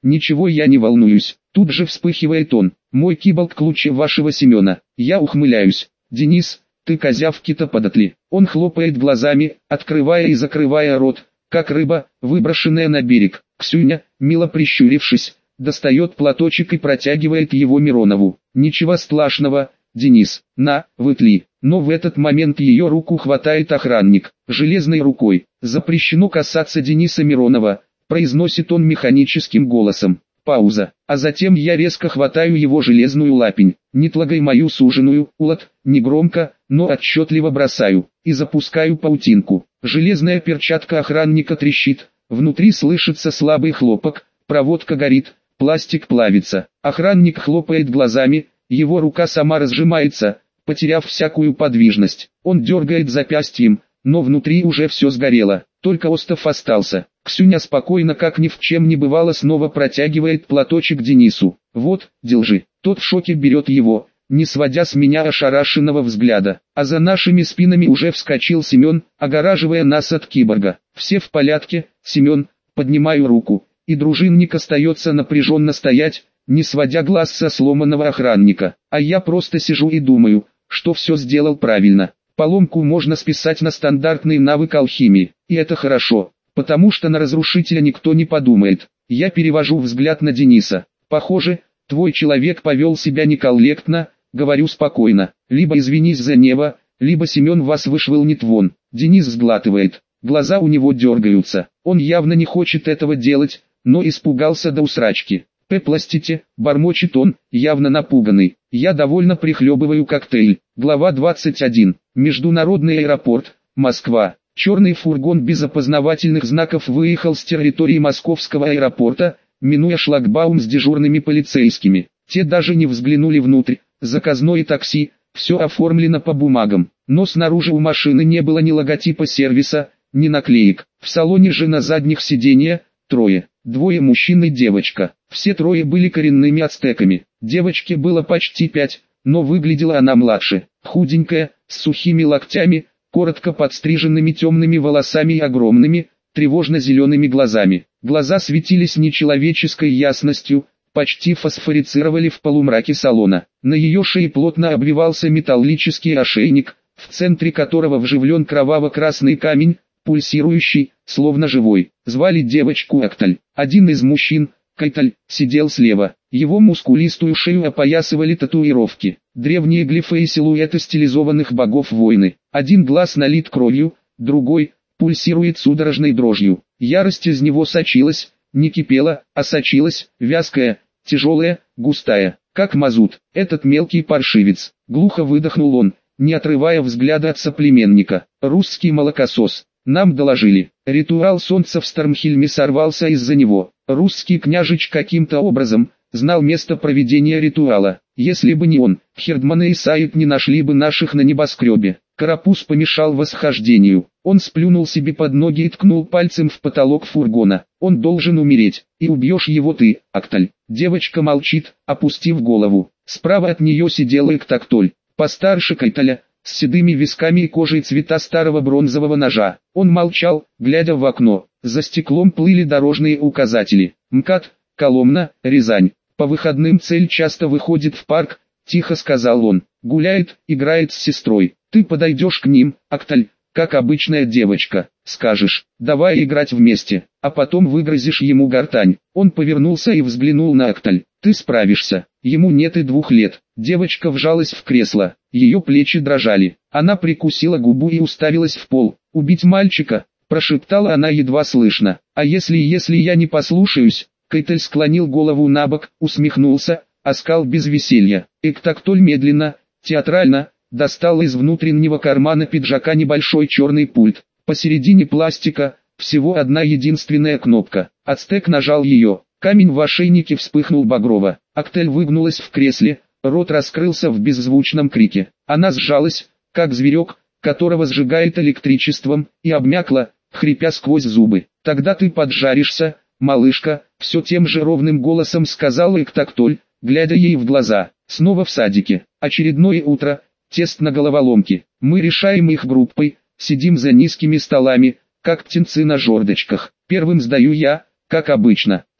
Ничего, я не волнуюсь. Тут же вспыхивает он. Мой кибалк лучше вашего Семена. Я ухмыляюсь. Денис, ты козявки-то подотли. Он хлопает глазами, открывая и закрывая рот, как рыба, выброшенная на берег. Ксюня, мило прищурившись, достает платочек и протягивает его Миронову. Ничего страшного, Денис, на, вытли. Но в этот момент ее руку хватает охранник, железной рукой. Запрещено касаться Дениса Миронова, произносит он механическим голосом. Пауза. А затем я резко хватаю его железную лапень. Не трогай мою суженую, Улад, негромко, но отчетливо бросаю. И запускаю паутинку. Железная перчатка охранника трещит. Внутри слышится слабый хлопок. Проводка горит, пластик плавится. Охранник хлопает глазами. Его рука сама разжимается, потеряв всякую подвижность. Он дергает запястьем, но внутри уже все сгорело. Только остов остался. Ксюня спокойно, как ни в чем не бывало, снова протягивает платочек Денису. Вот, держи. Тот в шоке берет его, не сводя с меня ошарашенного взгляда. А за нашими спинами уже вскочил Семен, огораживая нас от киборга. Все в порядке, Семен, поднимаю руку. И дружинник остается напряженно стоять, не сводя глаз со сломанного охранника. А я просто сижу и думаю, что все сделал правильно. Поломку можно списать на стандартный навык алхимии. И это хорошо, потому что на разрушителя никто не подумает. Я перевожу взгляд на Дениса. Похоже, твой человек повел себя некорректно, говорю спокойно. Либо извинись за него, либо Семен вас вышвырнет вон. Денис сглатывает. Глаза у него дергаются. Он явно не хочет этого делать, но испугался до усрачки. «Простите», бормочет он, явно напуганный. Я довольно прихлебываю коктейль. Глава 21. Международный аэропорт, Москва. Черный фургон без опознавательных знаков выехал с территории московского аэропорта, минуя шлагбаум с дежурными полицейскими. Те даже не взглянули внутрь. Заказное такси, все оформлено по бумагам. Но снаружи у машины не было ни логотипа сервиса, ни наклеек. В салоне же на задних сиденьях трое. Двое мужчин и девочка. Все трое были коренными ацтеками. Девочке было почти 5, но выглядела она младше. Худенькая, с сухими локтями, коротко подстриженными темными волосами и огромными, тревожно-зелеными глазами. Глаза светились нечеловеческой ясностью, почти фосфорицировали в полумраке салона. На ее шее плотно обвивался металлический ошейник, в центре которого вживлен кроваво-красный камень, пульсирующий, словно живой. Звали девочку Акталь. Один из мужчин, Кайталь, сидел слева. Его мускулистую шею опоясывали татуировки. Древние глифы и силуэты стилизованных богов войны. Один глаз налит кровью, другой пульсирует судорожной дрожью. Ярость из него сочилась, не кипела, а сочилась, вязкая, тяжелая, густая, как мазут. Этот мелкий паршивец. Глухо выдохнул он, не отрывая взгляда от соплеменника. Русский молокосос. Нам доложили, ритуал солнца в Стармхильме сорвался из-за него. Русский княжич каким-то образом знал место проведения ритуала. Если бы не он, Хердман и Исаид не нашли бы наших на небоскребе. Карапуз помешал восхождению. Он сплюнул себе под ноги и ткнул пальцем в потолок фургона. Он должен умереть, и убьешь его ты, Акталь. Девочка молчит, опустив голову. Справа от нее сидела Эктактоль, постарше Кайталя, с седыми висками и кожей цвета старого бронзового ножа. Он молчал, глядя в окно. За стеклом плыли дорожные указатели. МКАД, Коломна, Рязань. По выходным Цель часто выходит в парк, тихо сказал он. Гуляет, играет с сестрой. Ты подойдешь к ним, Акталь, как обычная девочка. Скажешь, давай играть вместе, а потом выгрозишь ему гортань. Он повернулся и взглянул на Акталь. Ты справишься. Ему нет и 2 лет. Девочка вжалась в кресло. Ее плечи дрожали. Она прикусила губу и уставилась в пол. «Убить мальчика?» – прошептала она едва слышно. «А если я не послушаюсь?» Кайтель склонил голову набок, усмехнулся, оскал без веселья. Эктактоль медленно, театрально, достал из внутреннего кармана пиджака небольшой черный пульт. Посередине пластика, всего одна единственная кнопка. Ацтек нажал ее. Камень в ошейнике вспыхнул багрово. Актель выгнулась в кресле, рот раскрылся в беззвучном крике. Она сжалась, как зверек, которого сжигает электричеством, и обмякла, хрипя сквозь зубы. «Тогда ты поджаришься, малышка», — все тем же ровным голосом сказала Эктактоль, глядя ей в глаза. Снова в садике. Очередное утро, тест на головоломки. Мы решаем их группой, сидим за низкими столами, как птенцы на жердочках. Первым сдаю я, как обычно, и,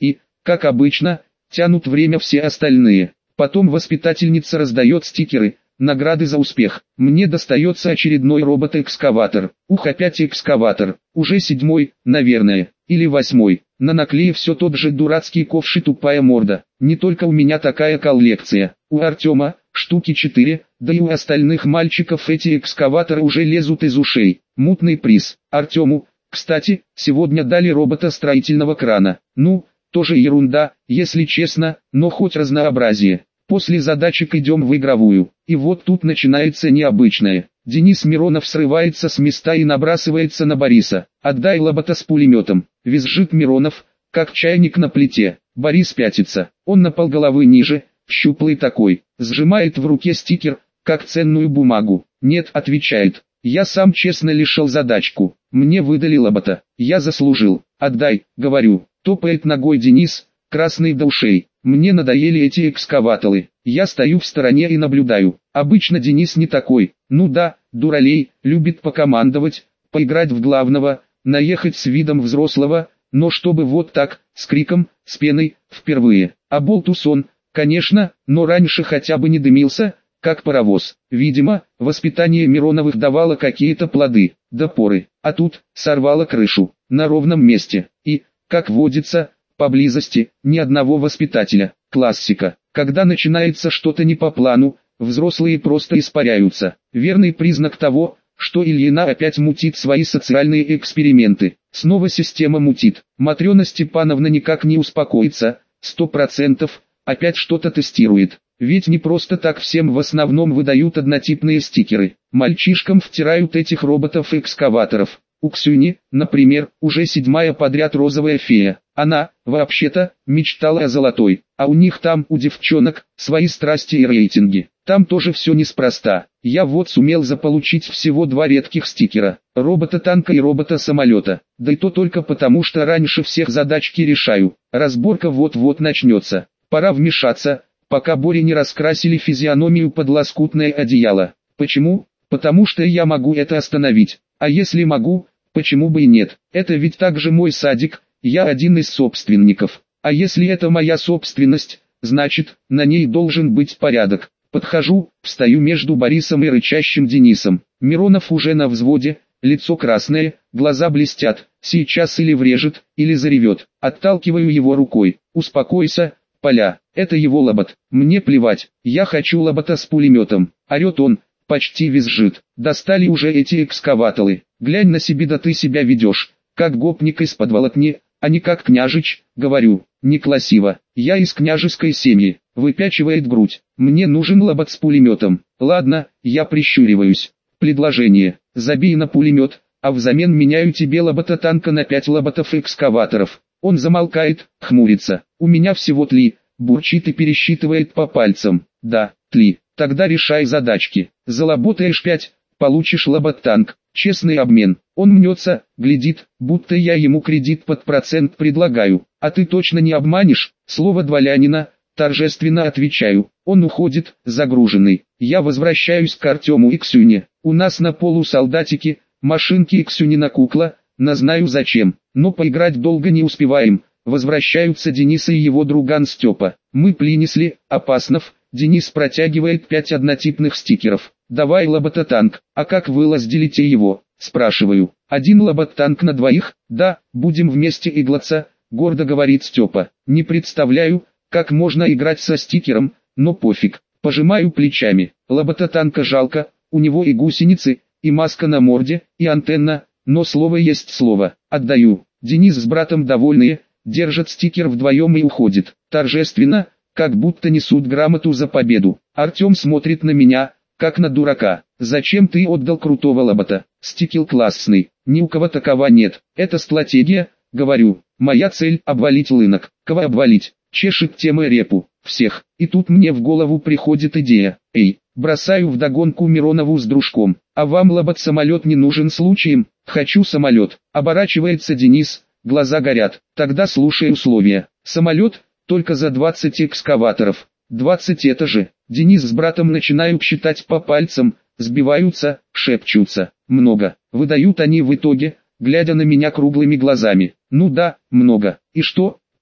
Как обычно, тянут время все остальные. Потом воспитательница раздает стикеры, награды за успех. Мне достается очередной робот-экскаватор. Ух, опять экскаватор. Уже 7-й, наверное, или 8-й. На наклее все тот же дурацкий ковш и тупая морда. Не только у меня такая коллекция. У Артема штуки 4, да и у остальных мальчиков эти экскаваторы уже лезут из ушей. Мутный приз. Артему, кстати, сегодня дали робота строительного крана. Ну, тоже ерунда, если честно, но хоть разнообразие. После задачек идем в игровую. И вот тут начинается необычное. Денис Миронов срывается с места и набрасывается на Бориса. «Отдай лобота с пулеметом!» Визжит Миронов, как чайник на плите. Борис пятится. Он на полголовы ниже, щуплый такой. Сжимает в руке стикер, как ценную бумагу. «Нет», отвечает. «Я сам честно решил задачку. Мне выдали лобота. Я заслужил. Отдай», говорю. Топает ногой Денис, красный до ушей. Мне надоели эти экскаваторы. Я стою в стороне и наблюдаю. Обычно Денис не такой. Ну да, дуралей, любит покомандовать, поиграть в главного, наехать с видом взрослого, но чтобы вот так, с криком, с пеной, впервые. А болтус он, конечно, но раньше хотя бы не дымился, как паровоз. Видимо, воспитание Мироновых давало какие-то плоды, да поры. А тут, сорвало крышу, на ровном месте. И, как водится, поблизости, ни одного воспитателя. Классика. Когда начинается что-то не по плану, взрослые просто испаряются. Верный признак того, что Ильина опять мутит свои социальные эксперименты. Снова система мутит. Матрена Степановна никак не успокоится, 100%, опять что-то тестирует. Ведь не просто так всем в основном выдают однотипные стикеры. Мальчишкам втирают этих роботов-экскаваторов. У Ксюни, например, уже 7-я подряд розовая фея. Она, вообще-то, мечтала о золотой, а у них там, у девчонок, свои страсти и рейтинги. Там тоже все неспроста. Я вот сумел заполучить всего 2 редких стикера. Робота-танка и робота-самолета. Да и то только потому, что раньше всех задачки решаю. Разборка вот-вот начнется. Пора вмешаться, пока Боре не раскрасили физиономию под лоскутное одеяло. Почему? Потому что я могу это остановить. А если могу, почему бы и нет? Это ведь также мой садик, я один из собственников. А если это моя собственность, значит, на ней должен быть порядок. Подхожу, встаю между Борисом и рычащим Денисом. Миронов уже на взводе, лицо красное, глаза блестят. Сейчас или врежет, или заревет. Отталкиваю его рукой. «Успокойся, Поля, это его лобот. Мне плевать, я хочу лобота с пулеметом». Орет он. Почти визжит. «Достали уже эти экскаваторы. Глянь на себя, да ты себя ведешь, как гопник из подволотни, а не как княжич», говорю. «Некрасиво. Я из княжеской семьи», выпячивает грудь. «Мне нужен лобот с пулеметом». «Ладно», я прищуриваюсь. «Предложение. Забей на пулемет, а взамен меняю тебе лобота-танка на 5 лоботов-экскаваторов». Он замолкает, хмурится. «У меня всего 3, бурчит и пересчитывает по пальцам. «Да, 3. Тогда решай задачки. Заработаешь 5, получишь лобот-танк. Честный обмен». Он мнется, глядит, будто я ему кредит под процент предлагаю. «А ты точно не обманешь?» Слово дворянина, торжественно отвечаю. Он уходит, загруженный. Я возвращаюсь к Артему и Ксюне. У нас на полу солдатики, машинки и Ксюнина кукла, но знаю зачем. Но поиграть долго не успеваем. Возвращаются Денис и его друган Степа. Мы принесли, Опаснов. Денис протягивает 5 однотипных стикеров. «Давай лобота-танк, а как вы разделите его?» Спрашиваю. «1 лобота-танк на 2? Да, будем вместе иглаться», гордо говорит Степа. Не представляю, как можно играть со стикером, но пофиг. Пожимаю плечами. Лобота-танка жалко, у него и гусеницы, и маска на морде, и антенна, но слово есть слово. Отдаю. Денис с братом довольные, держат стикер вдвоем и уходит. Торжественно, как будто несут грамоту за победу. Артем смотрит на меня, как на дурака. «Зачем ты отдал крутого лобота? Стикер классный, ни у кого такого нет. Это стратегия», говорю. «Моя цель – обвалить рынок». «Кого обвалить?» Чешет тема репу. «Всех». И тут мне в голову приходит идея. «Эй!» Бросаю вдогонку Миронову с дружком. «А вам лобот-самолет не нужен случаем?» «Хочу самолет». Оборачивается Денис, глаза горят. «Тогда слушай условия. Самолет, только за 20 экскаваторов». 20 это же. Денис с братом начинают считать по пальцам, сбиваются, шепчутся. «Много», выдают они в итоге, глядя на меня круглыми глазами. «Ну да, много. И что?»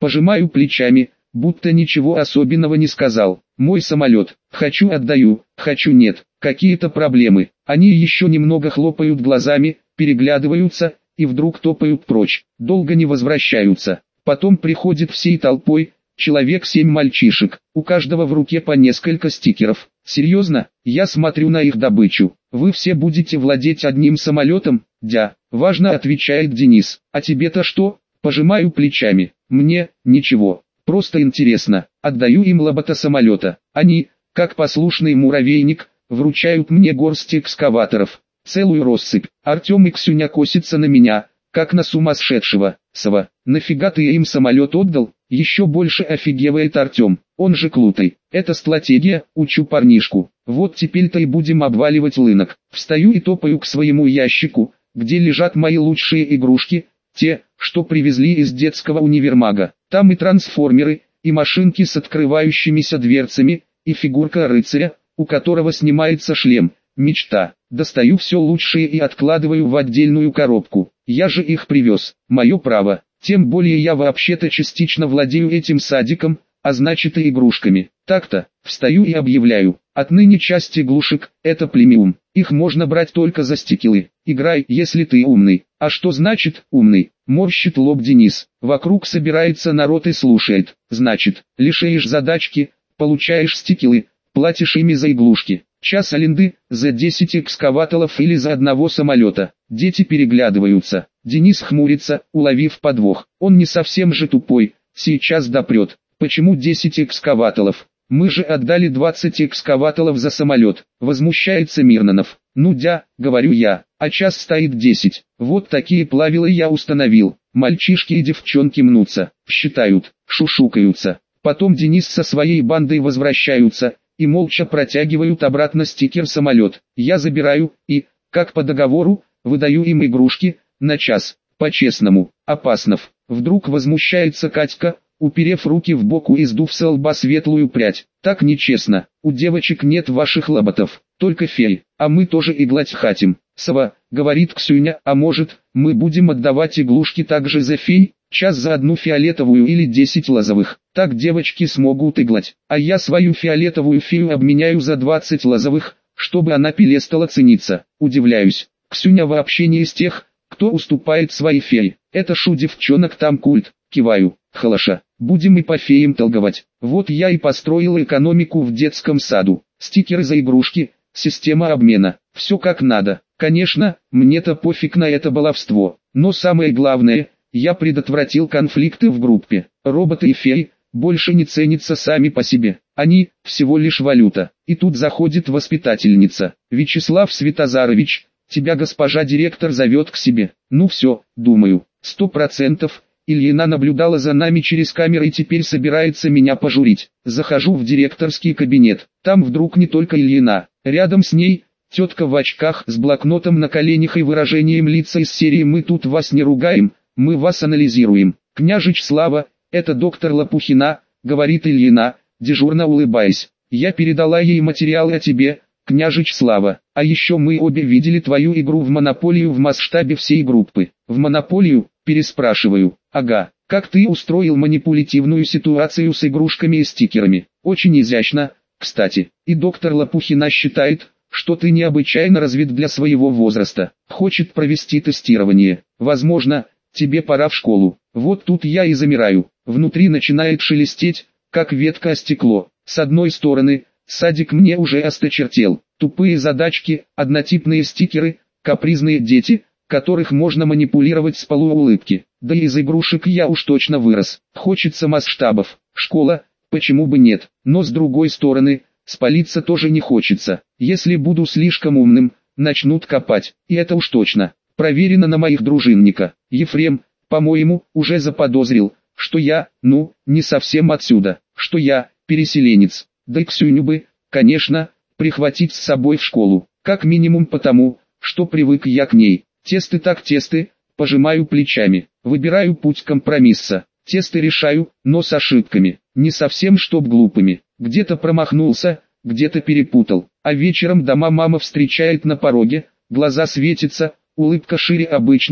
Пожимаю плечами, будто ничего особенного не сказал. Мой самолет. Хочу отдаю, хочу нет. Какие-то проблемы. Они еще немного хлопают глазами, переглядываются, и вдруг топают прочь. Долго не возвращаются. Потом приходит всей толпой, человек 7 мальчишек, у каждого в руке по несколько стикеров. Серьезно? Я смотрю на их добычу. Вы все будете владеть одним самолетом? Дя. Важно, отвечает Денис. А тебе-то что? Пожимаю плечами. Мне, ничего. Просто интересно. Отдаю им лобота-самолета. Они, как послушный муравейник, вручают мне горсть экскаваторов. Целую россыпь. Артем и Ксюня косятся на меня, как на сумасшедшего. Сова, нафига ты им самолет отдал? Еще больше офигевает Артем. Он же клутый. Это стратегия, учу парнишку. Вот теперь-то и будем обваливать рынок. Встаю и топаю к своему ящику, где лежат мои лучшие игрушки, те, что привезли из детского универмага. Там и трансформеры, и машинки с открывающимися дверцами, и фигурка рыцаря, у которого снимается шлем. Мечта. Достаю все лучшее и откладываю в отдельную коробку. Я же их привез. Мое право. Тем более я вообще-то частично владею этим садиком, а значит и игрушками. Так-то, встаю и объявляю. Отныне часть игрушек – это премиум. Их можно брать только за стикеры. Играй, если ты умный. А что значит «умный»? Морщит лоб Денис. Вокруг собирается народ и слушает. Значит, лишаешь задачки, получаешь стикеры, платишь ими за игрушки. Час аренды, за 10 экскаваторов или за одного самолета. Дети переглядываются. Денис хмурится, уловив подвох. Он не совсем же тупой, сейчас допрет. Почему 10 экскаваторов? Мы же отдали 20 экскаваторов за самолет. Возмущается Мирнанов. Ну дя, говорю я, а час стоит 10. Вот такие правила я установил. Мальчишки и девчонки мнутся, считают, шушукаются. Потом Денис со своей бандой возвращаются и молча протягивают обратно стикер-самолет. Я забираю и, как по договору, выдаю им игрушки, на час, по-честному. Опаснов. Вдруг возмущается Катька, уперев руки в боку и сдув со лба светлую прядь. Так нечестно, у девочек нет ваших лоботов, только феи, а мы тоже иглать хотим. Сова, говорит Ксюня, а может, мы будем отдавать иглушки также за фей? Час за одну фиолетовую или 10 лозовых. Так девочки смогут иглать. А я свою фиолетовую фею обменяю за 20 лозовых, чтобы она перестала цениться. Удивляюсь. Ксюня вообще не из тех, кто уступает своей фее. Это шу девчонок там культ. Киваю. Халаша. Будем и по феям торговать. Вот я и построил экономику в детском саду. Стикеры за игрушки, система обмена. Все как надо. Конечно, мне-то пофиг на это баловство. Но самое главное, я предотвратил конфликты в группе. Роботы и феи больше не ценятся сами по себе. Они всего лишь валюта. И тут заходит воспитательница. Вячеслав Светозарович, тебя госпожа директор зовет к себе. Ну все, думаю, 100%. Ильина наблюдала за нами через камеры и теперь собирается меня пожурить. Захожу в директорский кабинет. Там вдруг не только Ильина. Рядом с ней тетка в очках с блокнотом на коленях и выражением лица из серии «Мы тут вас не ругаем, мы вас анализируем». «Княжич Слава, это доктор Лопухина», — говорит Ильина, дежурно улыбаясь. «Я передала ей материалы о тебе, княжич Слава. А еще мы обе видели твою игру в монополию в масштабе всей группы». «В монополию?» — переспрашиваю. «Ага. Как ты устроил манипулятивную ситуацию с игрушками и стикерами? Очень изящно, кстати. И доктор Лопухина считает, что ты необычайно развит для своего возраста. Хочет провести тестирование. Возможно, тебе пора в школу». Вот тут я и замираю. Внутри начинает шелестеть, как ветка о стекло. С одной стороны, садик мне уже осточертел. Тупые задачки, однотипные стикеры, капризные дети, которых можно манипулировать с полуулыбки. Да и из игрушек я уж точно вырос. Хочется масштабов. Школа, почему бы нет. Но с другой стороны, спалиться тоже не хочется. Если буду слишком умным, начнут копать. И это уж точно. Проверено на моих дружинника. Ефрем, по-моему, уже заподозрил, что я, не совсем отсюда. Что я, переселенец. Да и Ксюню бы, конечно, прихватить с собой в школу. Как минимум потому, что привык я к ней. Тесты так тесты, пожимаю плечами. Выбираю путь компромисса. Тесты решаю, но с ошибками. Не совсем чтоб глупыми. Где-то промахнулся, где-то перепутал. А вечером дома мама встречает на пороге, глаза светятся, улыбка шире обычного,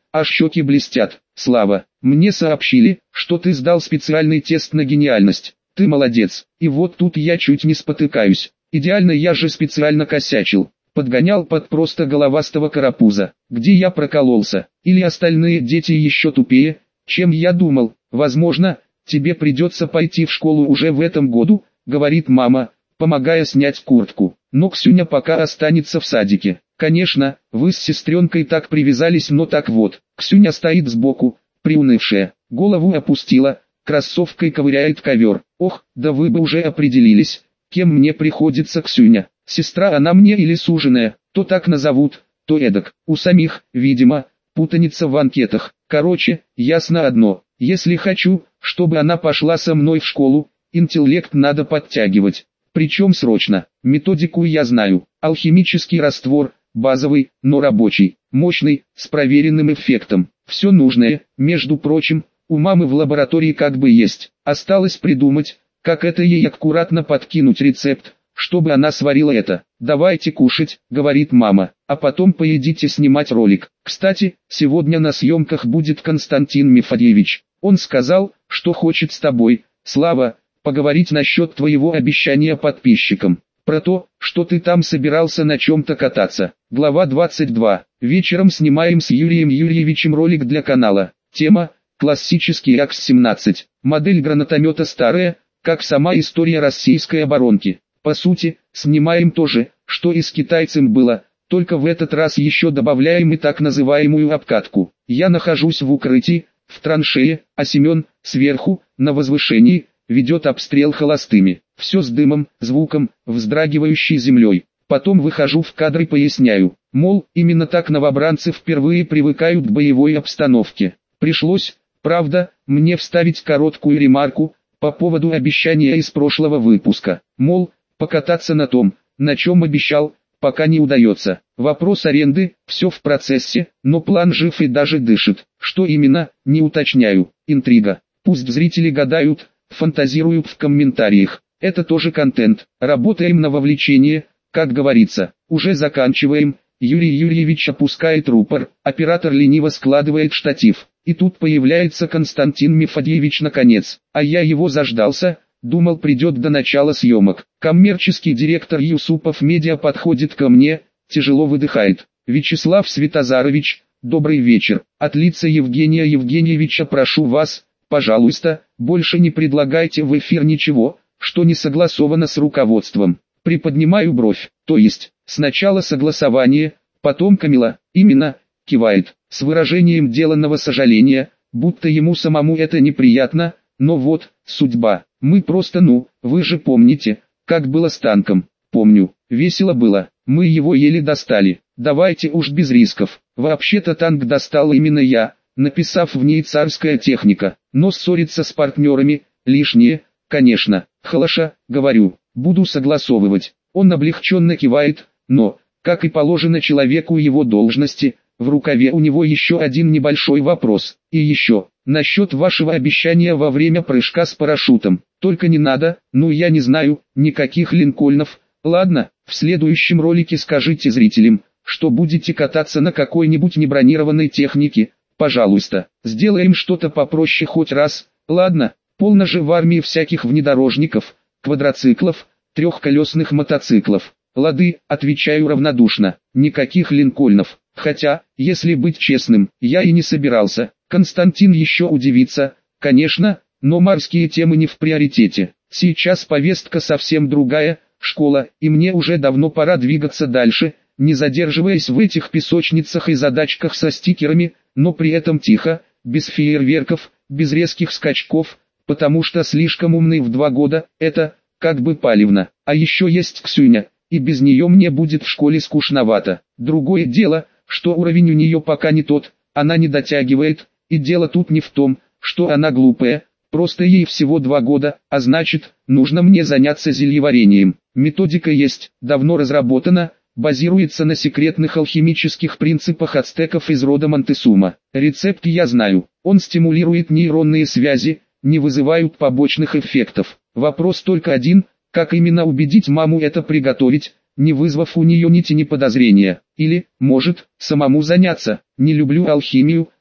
а щеки блестят. Слава, мне сообщили, что ты сдал специальный тест на гениальность. Ты молодец. И вот тут я чуть не спотыкаюсь. Идеально, я же специально косячил. Подгонял под просто головастого карапуза. Где я прокололся? Или остальные дети еще тупее, чем я думал? Возможно, тебе придется пойти в школу уже в этом году, говорит мама, помогая снять куртку. Но Ксюня пока останется в садике. Конечно, вы с сестренкой так привязались, но так вот. Ксюня стоит сбоку, приунывшая, голову опустила, кроссовкой ковыряет ковер. Ох, да вы бы уже определились, кем мне приходится Ксюня. Сестра она мне или суженая, то так назовут, то эдак. У самих, видимо, путаница в анкетах. Короче, ясно одно, если хочу, чтобы она пошла со мной в школу, интеллект надо подтягивать. Причем срочно. Методику я знаю. Алхимический раствор, базовый, но рабочий, мощный, с проверенным эффектом. Все нужное, между прочим, у мамы в лаборатории как бы есть. Осталось придумать, как это ей аккуратно подкинуть рецепт, чтобы она сварила это. «Давайте кушать», — говорит мама, — «а потом поедите снимать ролик». Кстати, сегодня на съемках будет Константин Мефодьевич. Он сказал, что хочет с тобой, Слава, поговорить насчет твоего обещания подписчикам. Про то, что ты там собирался на чем-то кататься. Глава 22. Вечером снимаем с Юрием Юрьевичем ролик для канала. Тема — классический АКС-17. Модель гранатомета старая, как сама история российской оборонки. По сути, снимаем то же, что и с китайцем было, только в этот раз еще добавляем и так называемую обкатку. Я нахожусь в укрытии, в траншее, а Семен, сверху, на возвышении, ведет обстрел холостыми. Все с дымом, звуком, вздрагивающей землей. Потом выхожу в кадр и поясняю, мол, именно так новобранцы впервые привыкают к боевой обстановке. Пришлось, правда, мне вставить короткую ремарку по поводу обещания из прошлого выпуска. Мол, покататься на том, на чем обещал, пока не удается. Вопрос аренды, все в процессе, но план жив и даже дышит. Что именно, не уточняю. Интрига. Пусть зрители гадают, фантазируют в комментариях. Это тоже контент. Работаем на вовлечение, как говорится. Уже заканчиваем. Юрий Юрьевич опускает рупор, оператор лениво складывает штатив. И тут появляется Константин Мефодьевич наконец. А я его заждался, думал придет до начала съемок. Коммерческий директор Юсупов Медиа подходит ко мне, тяжело выдыхает. Вячеслав Светозарович, добрый вечер. От лица Евгения Евгеньевича прошу вас, пожалуйста, больше не предлагайте в эфир ничего, что не согласовано с руководством. Приподнимаю бровь, то есть, сначала согласование, потом Камила, именно, кивает, с выражением деланного сожаления, будто ему самому это неприятно, но вот, судьба. Мы просто вы же помните, как было с танком. Помню, весело было, мы его еле достали. Давайте уж без рисков. Вообще-то танк достал именно я, написав в ней «царская техника». Но ссориться с партнерами, лишнее, конечно. Халаша, говорю, буду согласовывать. Он облегченно кивает, но, как и положено человеку его должности, в рукаве у него еще один небольшой вопрос. И еще, насчет вашего обещания во время прыжка с парашютом. Только не надо, я не знаю, никаких линкольнов. Ладно, в следующем ролике скажите зрителям, что будете кататься на какой-нибудь небронированной технике. Пожалуйста, сделаем что-то попроще хоть раз. Ладно, полно же в армии всяких внедорожников, квадроциклов, трехколесных мотоциклов. Лады, отвечаю равнодушно, никаких линкольнов. Хотя, если быть честным, я и не собирался. Константин еще удивится, конечно, но морские темы не в приоритете. Сейчас повестка совсем другая, школа, и мне уже давно пора двигаться дальше, не задерживаясь в этих песочницах и задачках со стикерами, но при этом тихо, без фейерверков, без резких скачков, потому что слишком умный в 2 года, это, как бы палевно. А еще есть Ксюня, и без нее мне будет в школе скучновато. Другое дело, что уровень у нее пока не тот, она не дотягивает, и дело тут не в том, что она глупая, просто ей всего 2 года, а значит, нужно мне заняться зельеварением. Методика есть, давно разработана, базируется на секретных алхимических принципах ацтеков из рода Монтесума. Рецепт я знаю, он стимулирует нейронные связи, не вызывают побочных эффектов. Вопрос только один, как именно убедить маму это приготовить, не вызвав у нее ни тени подозрения. Или, может, самому заняться. Не люблю алхимию,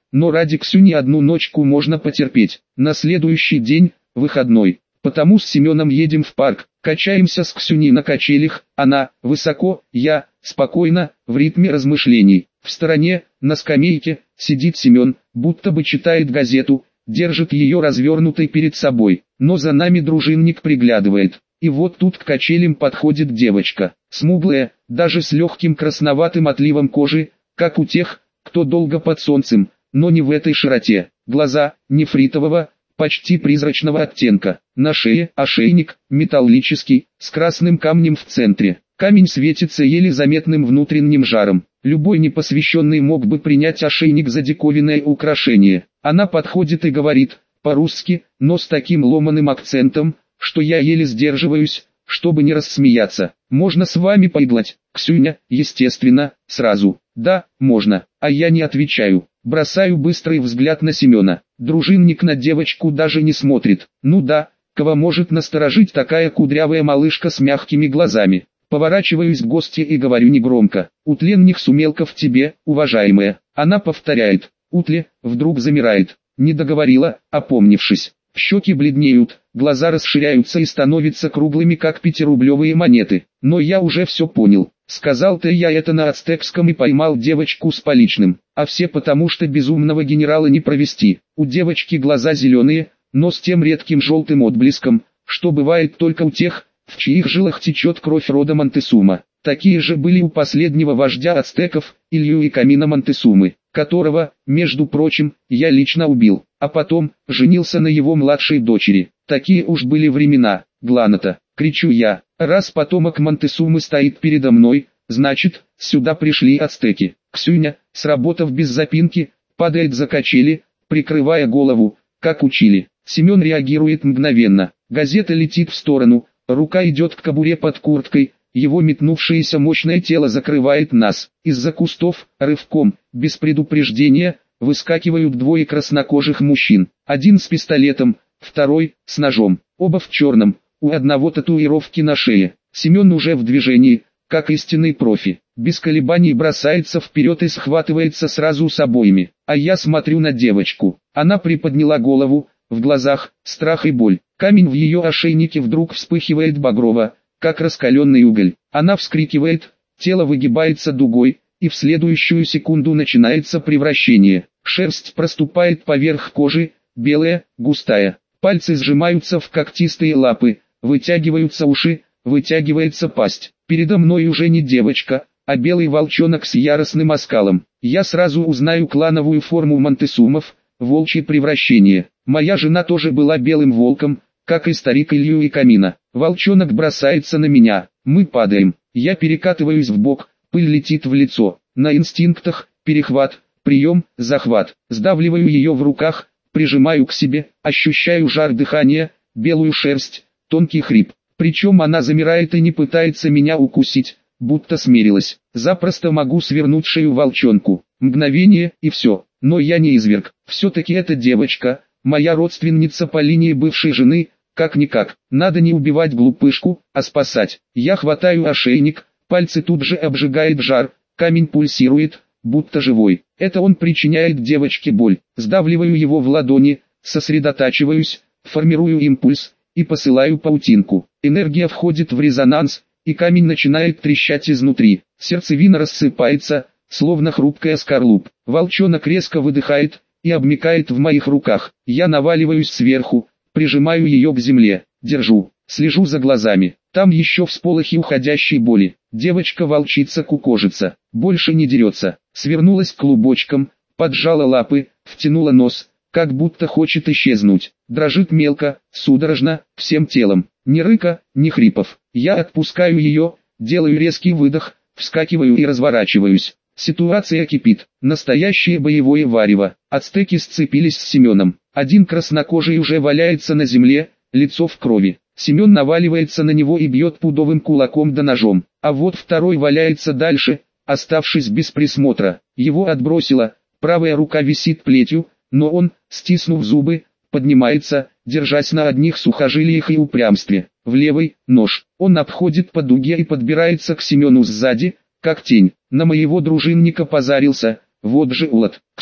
но ради Ксюни одну ночку можно потерпеть. На следующий день, выходной, потому с Семеном едем в парк, качаемся с Ксюней на качелях, она, высоко, я, спокойно, в ритме размышлений. В стороне, на скамейке, сидит Семен, будто бы читает газету, держит ее развернутой перед собой, но за нами дружинник приглядывает. И вот тут к качелям подходит девочка, смуглая, даже с легким красноватым отливом кожи, как у тех, кто долго под солнцем, но не в этой широте. Глаза, нефритового, почти призрачного оттенка. На шее ошейник, металлический, с красным камнем в центре. Камень светится еле заметным внутренним жаром. Любой непосвященный мог бы принять ошейник за диковинное украшение. Она подходит и говорит, по-русски, но с таким ломаным акцентом, что я еле сдерживаюсь, чтобы не рассмеяться. «Можно с вами поиглать, Ксюня?» Естественно, сразу. «Да, можно», а я не отвечаю. Бросаю быстрый взгляд на Семена. Дружинник на девочку даже не смотрит. Ну да, кого может насторожить такая кудрявая малышка с мягкими глазами. Поворачиваюсь к гостье и говорю негромко. «Утленник Сумелка в тебе, уважаемая». Она повторяет. «Утле», вдруг замирает. Не договорила, опомнившись. Щеки бледнеют, глаза расширяются и становятся круглыми, как пятирублевые монеты. Но я уже все понял. Сказал-то я это на ацтекском и поймал девочку с поличным. А все потому, что безумного генерала не провести. У девочки глаза зеленые, но с тем редким желтым отблеском, что бывает только у тех, в чьих жилах течет кровь рода Монтесума. Такие же были у последнего вождя ацтеков, Илью Камина Монтесумы, которого, между прочим, я лично убил, а потом женился на его младшей дочери. Такие уж были времена, Гланата, кричу я. Раз потомок Монтесумы стоит передо мной, значит, сюда пришли ацтеки. Ксюня, сработав без запинки, падает за качели, прикрывая голову, как учили. Семен реагирует мгновенно. Газета летит в сторону, рука идет к кобуре под курткой, его метнувшееся мощное тело закрывает нас. Из-за кустов, рывком, без предупреждения, выскакивают двое краснокожих мужчин. Один с пистолетом, второй с ножом. Оба в черном, у одного татуировки на шее. Семен уже в движении, как истинный профи. Без колебаний бросается вперед и схватывается сразу с обоими. А я смотрю на девочку. Она приподняла голову, в глазах страх и боль. Камень в ее ошейнике вдруг вспыхивает багрово, как раскаленный уголь. Она вскрикивает, тело выгибается дугой, и в следующую секунду начинается превращение. Шерсть проступает поверх кожи, белая, густая. Пальцы сжимаются в когтистые лапы, вытягиваются уши, вытягивается пасть. Передо мной уже не девочка, а белый волчонок с яростным оскалом. Я сразу узнаю клановую форму Монтесумов, волчье превращение. Моя жена тоже была белым волком, как и старик Илью Камина. Волчонок бросается на меня, мы падаем. Я перекатываюсь в бок, пыль летит в лицо. На инстинктах, перехват, прием, захват. Сдавливаю ее в руках, прижимаю к себе, ощущаю жар дыхания, белую шерсть, тонкий хрип. Причем она замирает и не пытается меня укусить, будто смирилась. Запросто могу свернуть шею волчонку. Мгновение и все. Но я не изверг. Все-таки эта девочка, моя родственница по линии бывшей жены, как-никак. Надо не убивать глупышку, а спасать. Я хватаю ошейник, пальцы тут же обжигает жар, камень пульсирует, будто живой. Это он причиняет девочке боль. Сдавливаю его в ладони, сосредотачиваюсь, формирую импульс и посылаю паутинку. Энергия входит в резонанс, и камень начинает трещать изнутри. Сердцевина рассыпается, словно хрупкая скорлупа. Волчонок резко выдыхает и обмякает в моих руках. Я наваливаюсь сверху, прижимаю ее к земле, держу, слежу за глазами. Там еще всполохи уходящей боли. Девочка-волчица кукожится, больше не дерется. Свернулась клубочком, поджала лапы, втянула нос, как будто хочет исчезнуть. Дрожит мелко, судорожно, всем телом. Ни рыка, ни хрипов. Я отпускаю ее, делаю резкий выдох, вскакиваю и разворачиваюсь. Ситуация кипит. Настоящее боевое варево. Ацтеки сцепились с Семеном. Один краснокожий уже валяется на земле, лицо в крови. Семен наваливается на него и бьет пудовым кулаком да ножом. А вот второй валяется дальше, оставшись без присмотра. Его отбросило, правая рука висит плетью, но он, стиснув зубы, поднимается, держась на одних сухожилиях и упрямстве. В левый – нож. Он обходит по дуге и подбирается к Семену сзади, как тень. На моего дружинника позарился, вот же улад. Ксю,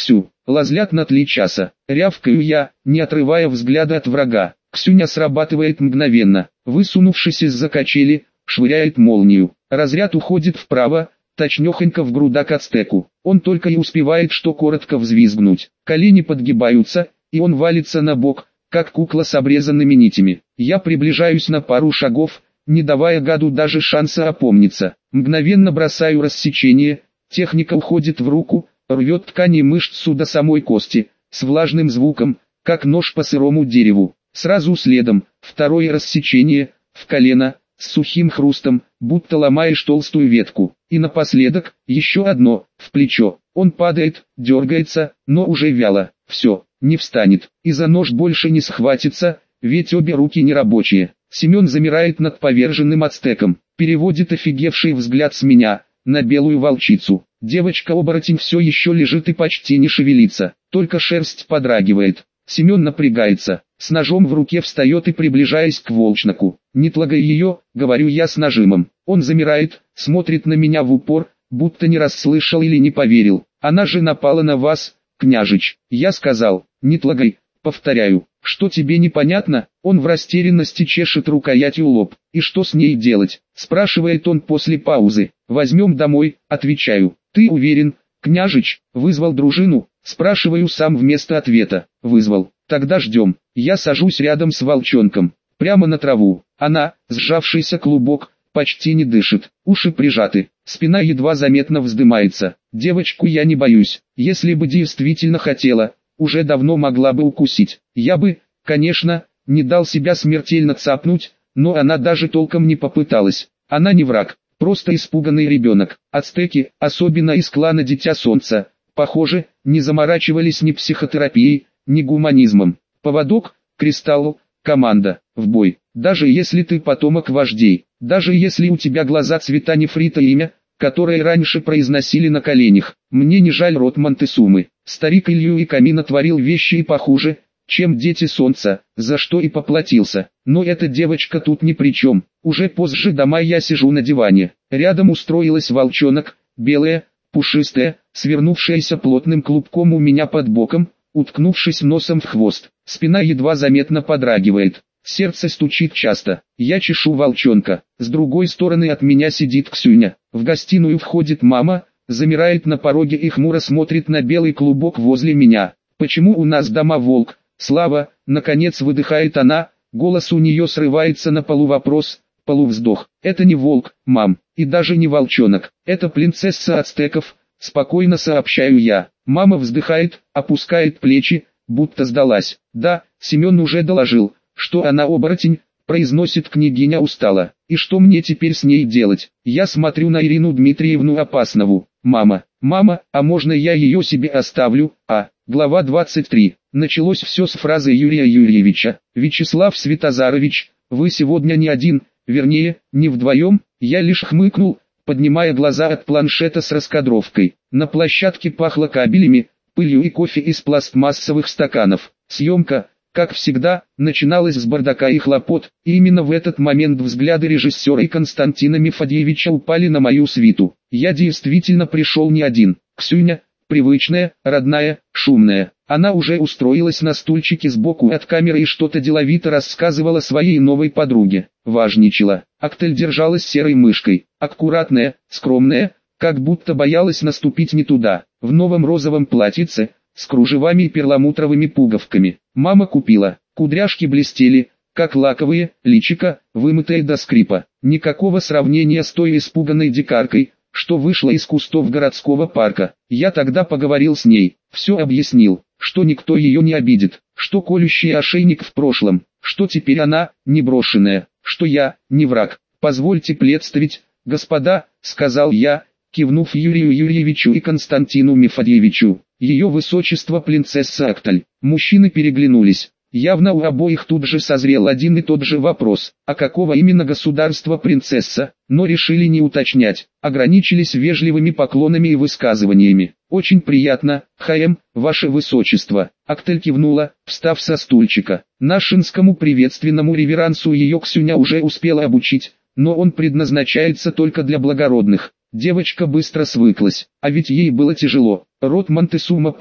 лазлят на тли часа. Рявкаю я, не отрывая взгляда от врага. Ксюня срабатывает мгновенно, высунувшись из-за качели, швыряет молнию. Разряд уходит вправо, точнёхонько в грудак ацтеку. Он только и успевает что коротко взвизгнуть. Колени подгибаются, и он валится на бок, как кукла с обрезанными нитями. Я приближаюсь на пару шагов, не давая гаду даже шанса опомниться. Мгновенно бросаю рассечение, техника уходит в руку, рвет ткани мышц до самой кости, с влажным звуком, как нож по сырому дереву. Сразу следом, второе рассечение, в колено, с сухим хрустом, будто ломаешь толстую ветку. И напоследок, еще одно, в плечо. Он падает, дергается, но уже вяло. Все, не встанет. И за нож больше не схватится, ведь обе руки не рабочие. Семен замирает над поверженным ацтеком, переводит офигевший взгляд с меня на белую волчицу. Девочка-оборотень все еще лежит и почти не шевелится, только шерсть подрагивает. Семен напрягается, с ножом в руке встает и приближаясь к волчнаку. «Не тлагай ее», — говорю я с нажимом. Он замирает, смотрит на меня в упор, будто не расслышал или не поверил. «Она же напала на вас, княжич». Я сказал, «Не тлагай», повторяю. «Что тебе непонятно?» Он в растерянности чешет рукоятью лоб. «И что с ней делать?» спрашивает он после паузы. «Возьмем домой», отвечаю. «Ты уверен?» «Княжич, вызвал дружину?» Спрашиваю сам вместо ответа. «Вызвал. Тогда ждем». Я сажусь рядом с волчонком, прямо на траву. Она, сжавшийся клубок, почти не дышит, уши прижаты, спина едва заметно вздымается. Девочку я не боюсь. Если бы действительно хотела, уже давно могла бы укусить. Я бы, конечно, не дал себя смертельно цапнуть, но она даже толком не попыталась. Она не враг, просто испуганный ребенок. Ацтеки, особенно из клана Дитя Солнца, похоже, не заморачивались ни психотерапией, ни гуманизмом. Поводок, кристалл, команда, в бой. Даже если ты потомок вождей, даже если у тебя глаза цвета нефрита и имя, которое раньше произносили на коленях. Мне не жаль род Монтесумы. Старик Илью и Камина творил вещи и похуже, чем Дети Солнца, за что и поплатился. Но эта девочка тут ни при чем. Уже позже дома я сижу на диване. Рядом устроилась волчонок, белая, пушистая, свернувшаяся плотным клубком у меня под боком, уткнувшись носом в хвост. Спина едва заметно подрагивает. Сердце стучит часто. Я чешу волчонка. С другой стороны от меня сидит Ксюня. В гостиную входит мама, замирает на пороге и хмуро смотрит на белый клубок возле меня. «Почему у нас дома волк?» «Слава», наконец выдыхает она, голос у нее срывается на полувопрос, полувздох. «Это не волк, мам, и даже не волчонок, это принцесса ацтеков», спокойно сообщаю я. Мама вздыхает, опускает плечи, будто сдалась. «Да, Семен уже доложил, что она оборотень», произносит княгиня устало. «И что мне теперь с ней делать?» Я смотрю на Ирину Дмитриевну Опаснову. «Мама, а можно я ее себе оставлю?» Глава 23. Началось все с фразы Юрия Юрьевича. «Вячеслав Светозарович, вы сегодня не один, вернее, не вдвоем». Я лишь хмыкнул, поднимая глаза от планшета с раскадровкой. На площадке пахло кабелями, пылью и кофе из пластмассовых стаканов. Съемка, как всегда, начиналась с бардака и хлопот, и именно в этот момент взгляды режиссера и Константина Мефодьевича упали на мою свиту. Я действительно пришел не один. Ксюня, привычная, родная, шумная. Она уже устроилась на стульчике сбоку от камеры и что-то деловито рассказывала своей новой подруге. Важничала. Актель держалась серой мышкой, аккуратная, скромная, как будто боялась наступить не туда. В новом розовом платьице, с кружевами и перламутровыми пуговками. Мама купила. Кудряшки блестели, как лаковые, личико, вымытое до скрипа. Никакого сравнения с той испуганной дикаркой, что вышла из кустов городского парка. Я тогда поговорил с ней, все объяснил, что никто ее не обидит, что колющий ошейник в прошлом, что теперь она, не брошенная, что я, не враг. «Позвольте представить, господа», — сказал я, кивнув Юрию Юрьевичу и Константину Мефодьевичу. «Ее высочество принцесса Акталь». Мужчины переглянулись. Явно у обоих тут же созрел один и тот же вопрос, а какого именно государства принцесса, но решили не уточнять, ограничились вежливыми поклонами и высказываниями. «Очень приятно, ХМ, ваше высочество», Актель кивнула, встав со стульчика. Нашинскому приветственному реверансу ее Ксюня уже успела обучить, но он предназначается только для благородных. Девочка быстро свыклась, а ведь ей было тяжело. Род Монтесума пал,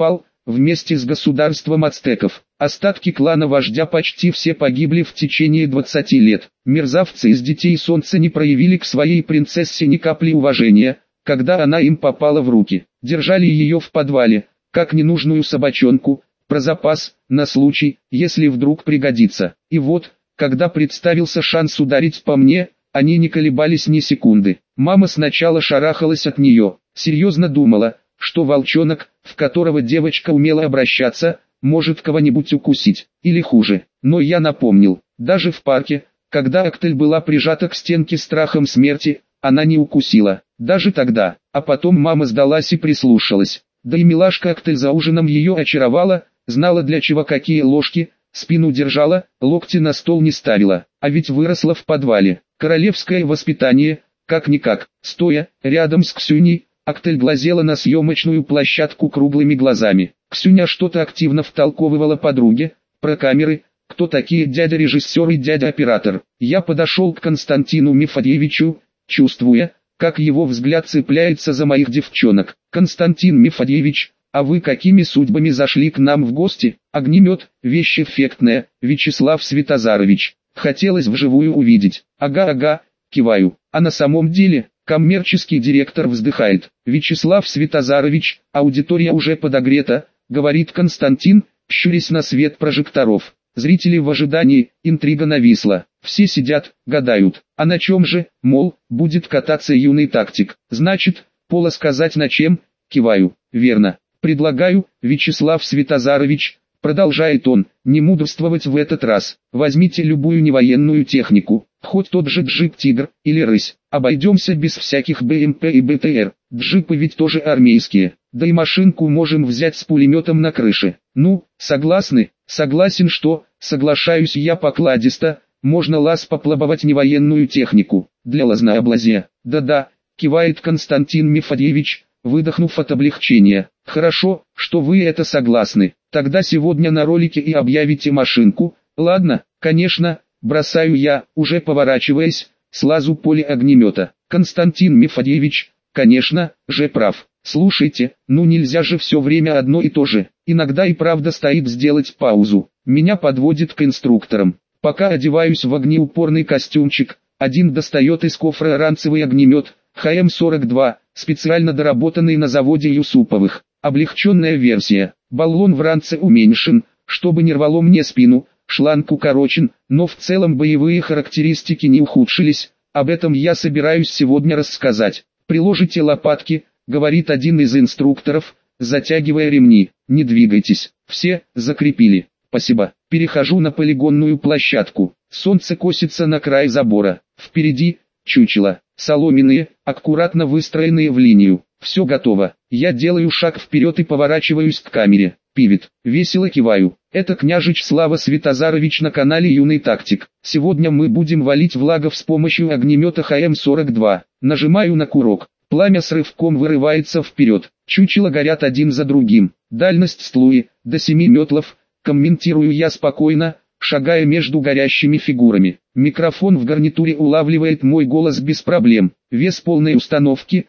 вместе с государством ацтеков. Остатки клана вождя почти все погибли в течение 20 лет. Мерзавцы из Детей Солнца не проявили к своей принцессе ни капли уважения, когда она им попала в руки. Держали ее в подвале, как ненужную собачонку, про запас, на случай, если вдруг пригодится. И вот, когда представился шанс ударить по мне, они не колебались ни секунды. Мама сначала шарахалась от нее, серьезно думала, что волчонок, в которого девочка умела обращаться, может кого-нибудь укусить, или хуже. Но я напомнил, даже в парке, когда Актель была прижата к стенке страхом смерти, она не укусила, даже тогда. А потом мама сдалась и прислушалась. Да и милашка Актель за ужином ее очаровала, знала для чего какие ложки, спину держала, локти на стол не ставила, а ведь выросла в подвале. Королевское воспитание, как-никак. Стоя, рядом с Ксюней, Актель глазела на съемочную площадку круглыми глазами. Ксюня что-то активно втолковывала подруге, про камеры, кто такие дядя-режиссер и дядя-оператор. Я подошел к Константину Мефодьевичу, чувствуя, как его взгляд цепляется за моих девчонок. «Константин Мефодьевич, а вы какими судьбами зашли к нам в гости?» «Огнемет, вещь эффектная, Вячеслав Светозарович. Хотелось вживую увидеть». «Ага, киваю. А на самом деле...» Коммерческий директор вздыхает. «Вячеслав Светозарович, аудитория уже подогрета», говорит Константин, щурясь на свет прожекторов. Зрители в ожидании, интрига нависла. Все сидят, гадают. А на чем же, мол, будет кататься юный тактик? Значит, Пола сказать на чем? Киваю. Верно. Предлагаю, Вячеслав Светозарович, продолжает он, не мудрствовать в этот раз. Возьмите любую невоенную технику, хоть тот же джип-тигр или рысь. Обойдемся без всяких БМП и БТР. Джипы ведь тоже армейские. Да и машинку можем взять с пулеметом на крыше. Ну, согласны? Согласен что, соглашаюсь я покладисто, можно лаз поплабовать невоенную технику. Для лазнообразия. Да-да, кивает Константин Мефодьевич, выдохнув от облегчения. Хорошо, что вы это согласны. Тогда сегодня на ролике и объявите машинку. Ладно, конечно, бросаю я, уже поворачиваясь, слазу поле огнемета. Константин Мефодьевич, конечно, же прав. Слушайте, ну нельзя же все время одно и то же. Иногда и правда стоит сделать паузу. Меня подводит к инструкторам. Пока одеваюсь в огнеупорный костюмчик, один достает из кофра ранцевый огнемет, ХМ-42, специально доработанный на заводе Юсуповых. Облегченная версия. Баллон в ранце уменьшен, чтобы не рвало мне спину, шланг укорочен, но в целом боевые характеристики не ухудшились. Об этом я собираюсь сегодня рассказать. Приложите лопатки, говорит один из инструкторов, затягивая ремни. Не двигайтесь. Все закрепили. Спасибо. Перехожу на полигонную площадку. Солнце косится на край забора. Впереди чучело. Соломенные, аккуратно выстроенные в линию. Все готово. Я делаю шаг вперед и поворачиваюсь к камере. Пивет. Весело киваю. Это княжич Слава Светозарович на канале Юный Тактик. Сегодня мы будем валить влагов с помощью огнемета ХМ-42. Нажимаю на курок. Пламя с рывком вырывается вперед. Чучела горят один за другим. Дальность стлуи до 7 метлов. Комментирую я спокойно, шагая между горящими фигурами. Микрофон в гарнитуре улавливает мой голос без проблем. Вес полной установки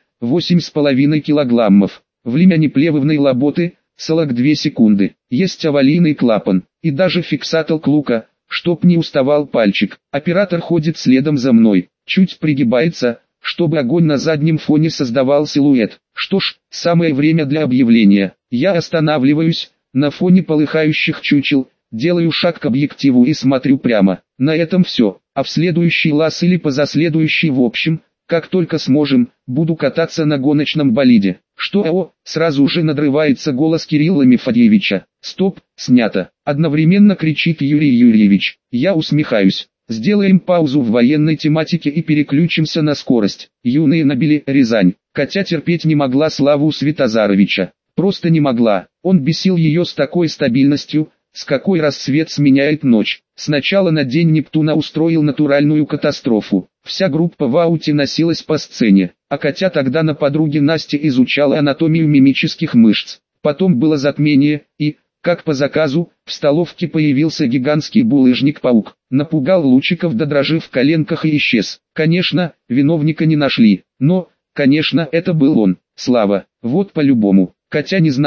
8,5 килограммов. Время неплевывной лаботы 42 секунды. Есть аварийный клапан и даже фиксатор лука, чтоб не уставал пальчик. Оператор ходит следом за мной, чуть пригибается, чтобы огонь на заднем фоне создавал силуэт. Что ж, самое время для объявления. Я останавливаюсь на фоне полыхающих чучел, делаю шаг к объективу и смотрю прямо. На этом все, а в следующий лаз или позаследующий в общем, как только сможем, буду кататься на гоночном болиде. Что сразу же надрывается голос Кирилла Мефодьевича. Стоп, снято. Одновременно кричит Юрий Юрьевич. Я усмехаюсь. Сделаем паузу в военной тематике и переключимся на скорость. Юные набили Рязань. Катя терпеть не могла Славу Светозаровича. Просто не могла. Он бесил ее с такой стабильностью, с какой рассвет сменяет ночь. Сначала на день Нептуна устроил натуральную катастрофу. Вся группа в ауте носилась по сцене, а Катя тогда на подруге Насте изучала анатомию мимических мышц. Потом было затмение, и, как по заказу, в столовке появился гигантский булыжник-паук. Напугал Лучиков до дрожи в коленках и исчез. Конечно, виновника не нашли, но, конечно, это был он, Слава. Вот по-любому. Катя не знала,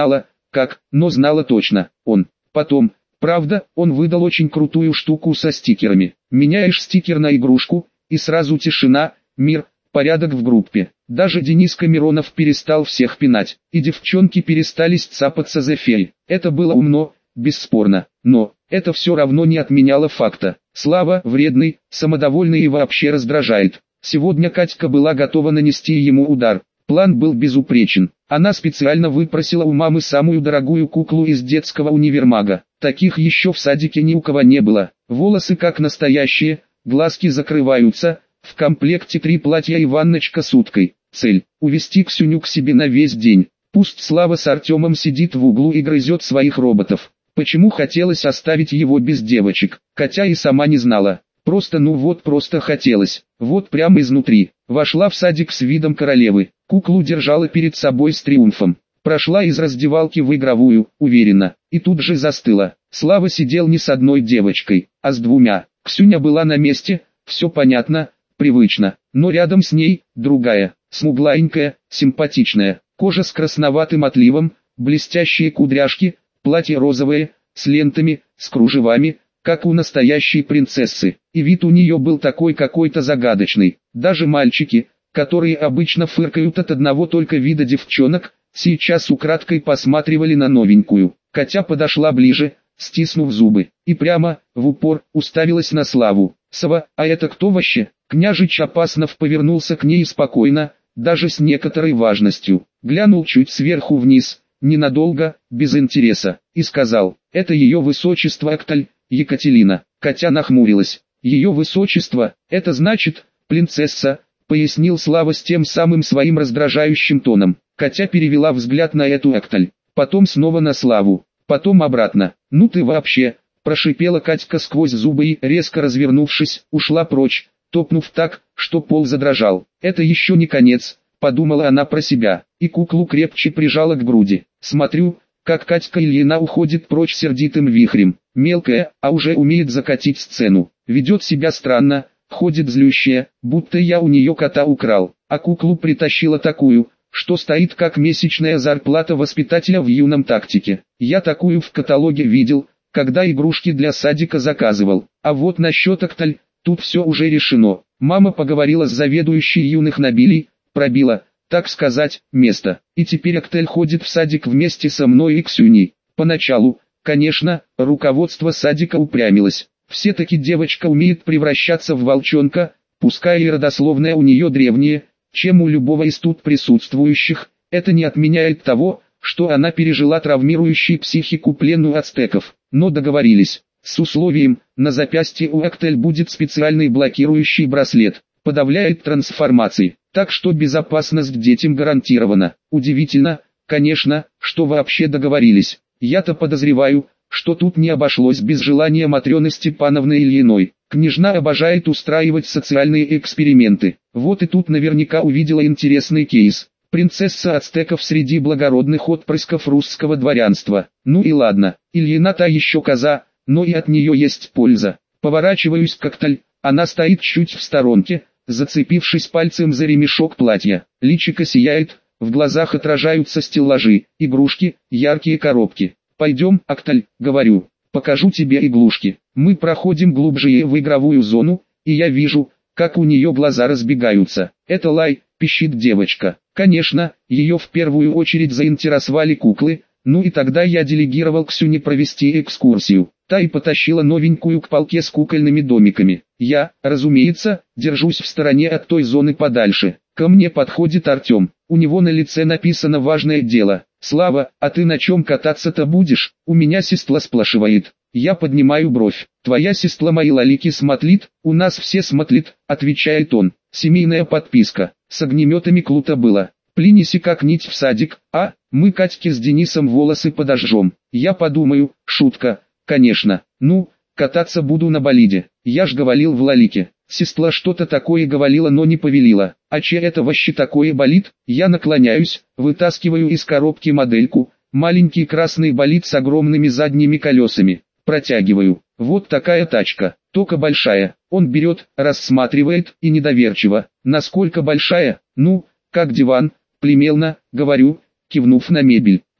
как, но знала точно, он. Потом, правда, он выдал очень крутую штуку со стикерами. Меняешь стикер на игрушку, и сразу тишина, мир, порядок в группе. Даже Дениска Миронов перестал всех пинать, и девчонки перестали цапаться за фей. Это было умно, бесспорно, но это все равно не отменяло факта. Слава вредный, самодовольный и вообще раздражает. Сегодня Катька была готова нанести ему удар. План был безупречен. Она специально выпросила у мамы самую дорогую куклу из детского универмага. Таких еще в садике ни у кого не было. Волосы как настоящие, глазки закрываются, в комплекте 3 платья и ванночка с уткой. Цель – увести Ксюню к себе на весь день. Пусть Слава с Артемом сидит в углу и грызет своих роботов. Почему хотелось оставить его без девочек, Катя и сама не знала. Просто хотелось. Вот прямо изнутри. Вошла в садик с видом королевы. Куклу держала перед собой с триумфом. Прошла из раздевалки в игровую, уверенно, и тут же застыла. Слава сидел не с одной девочкой, а с 2. Ксюня была на месте, все понятно, привычно. Но рядом с ней, другая, смугланькая, симпатичная. Кожа с красноватым отливом, блестящие кудряшки, платье розовое, с лентами, с кружевами, как у настоящей принцессы. И вид у нее был такой какой-то загадочный. Даже мальчики, которые обычно фыркают от одного только вида девчонок, сейчас украдкой посматривали на новенькую. Катя подошла ближе, стиснув зубы, и прямо, в упор, уставилась на Славу. «Сова, а это кто вообще?» Княжич Опаснов повернулся к ней спокойно, даже с некоторой важностью. Глянул чуть сверху вниз, ненадолго, без интереса, и сказал: «Это ее высочество Акталь, Екатерина». Катя нахмурилась. «Ее высочество, это значит, принцесса», пояснил Слава с тем самым своим раздражающим тоном. Катя перевела взгляд на эту Акталь, потом снова на Славу, потом обратно. «Ну ты вообще», прошипела Катька сквозь зубы и, резко развернувшись, ушла прочь, топнув так, что пол задрожал. «Это еще не конец», подумала она про себя, и куклу крепче прижала к груди. Смотрю, как Катька Ильина уходит прочь сердитым вихрем. Мелкая, а уже умеет закатить сцену. Ведет себя странно, ходит злющая, будто я у нее кота украл, а куклу притащила такую, что стоит как месячная зарплата воспитателя в юном тактике. Я такую в каталоге видел, когда игрушки для садика заказывал. А вот насчет Акталь, тут все уже решено. Мама поговорила с заведующей юных Набилей, пробила, так сказать, место. И теперь Акталь ходит в садик вместе со мной и Ксюней. Поначалу, конечно, руководство садика упрямилось. Все-таки девочка умеет превращаться в волчонка, пускай и родословная у нее древняя, чем у любого из тут присутствующих. Это не отменяет того, что она пережила травмирующий психику плен у ацтеков. Но договорились, с условием, на запястье у Акталь будет специальный блокирующий браслет, подавляет трансформации, так что безопасность детям гарантирована. Удивительно, конечно, что вообще договорились. Я-то подозреваю, что тут не обошлось без желания Матрёны Степановны Ильиной. Княжна обожает устраивать социальные эксперименты. Вот и тут наверняка увидела интересный кейс. Принцесса ацтеков среди благородных отпрысков русского дворянства. Ну и ладно, Ильина та еще коза, но и от нее есть польза. Поворачиваюсь к Акталь, она стоит чуть в сторонке, зацепившись пальцем за ремешок платья. Личико сияет, в глазах отражаются стеллажи, игрушки, яркие коробки. «Пойдем, Акталь», говорю, «покажу тебе иглушки». Мы проходим глубже в игровую зону, и я вижу, как у нее глаза разбегаются. «Это Лай», пищит девочка. Конечно, ее в первую очередь заинтересовали куклы, ну и тогда я делегировал Ксюне провести экскурсию. Та и потащила новенькую к полке с кукольными домиками. Я, разумеется, держусь в стороне от той зоны подальше. Ко мне подходит Артем. У него на лице написано важное дело. «Слава, а ты на чем кататься-то будешь? У меня сестла сплошивает». Я поднимаю бровь. «Твоя сестла мои лалики смотрит, у нас все смотрит», отвечает он. «Семейная подписка, с огнеметами клута было. Плинеси как нить в садик, а, мы Катьке с Денисом волосы подожжем». Я подумаю, шутка, конечно. Ну, кататься буду на болиде. Я ж говорил в лалике. Сестла что-то такое говорила, но не повелила. А че это вообще такое болид? Я наклоняюсь, вытаскиваю из коробки модельку, маленький красный болид с огромными задними колесами. Протягиваю. Вот такая тачка, только большая. Он берет, рассматривает и недоверчиво. Насколько большая? Ну, как диван, примерно, говорю, кивнув на мебель. Вау,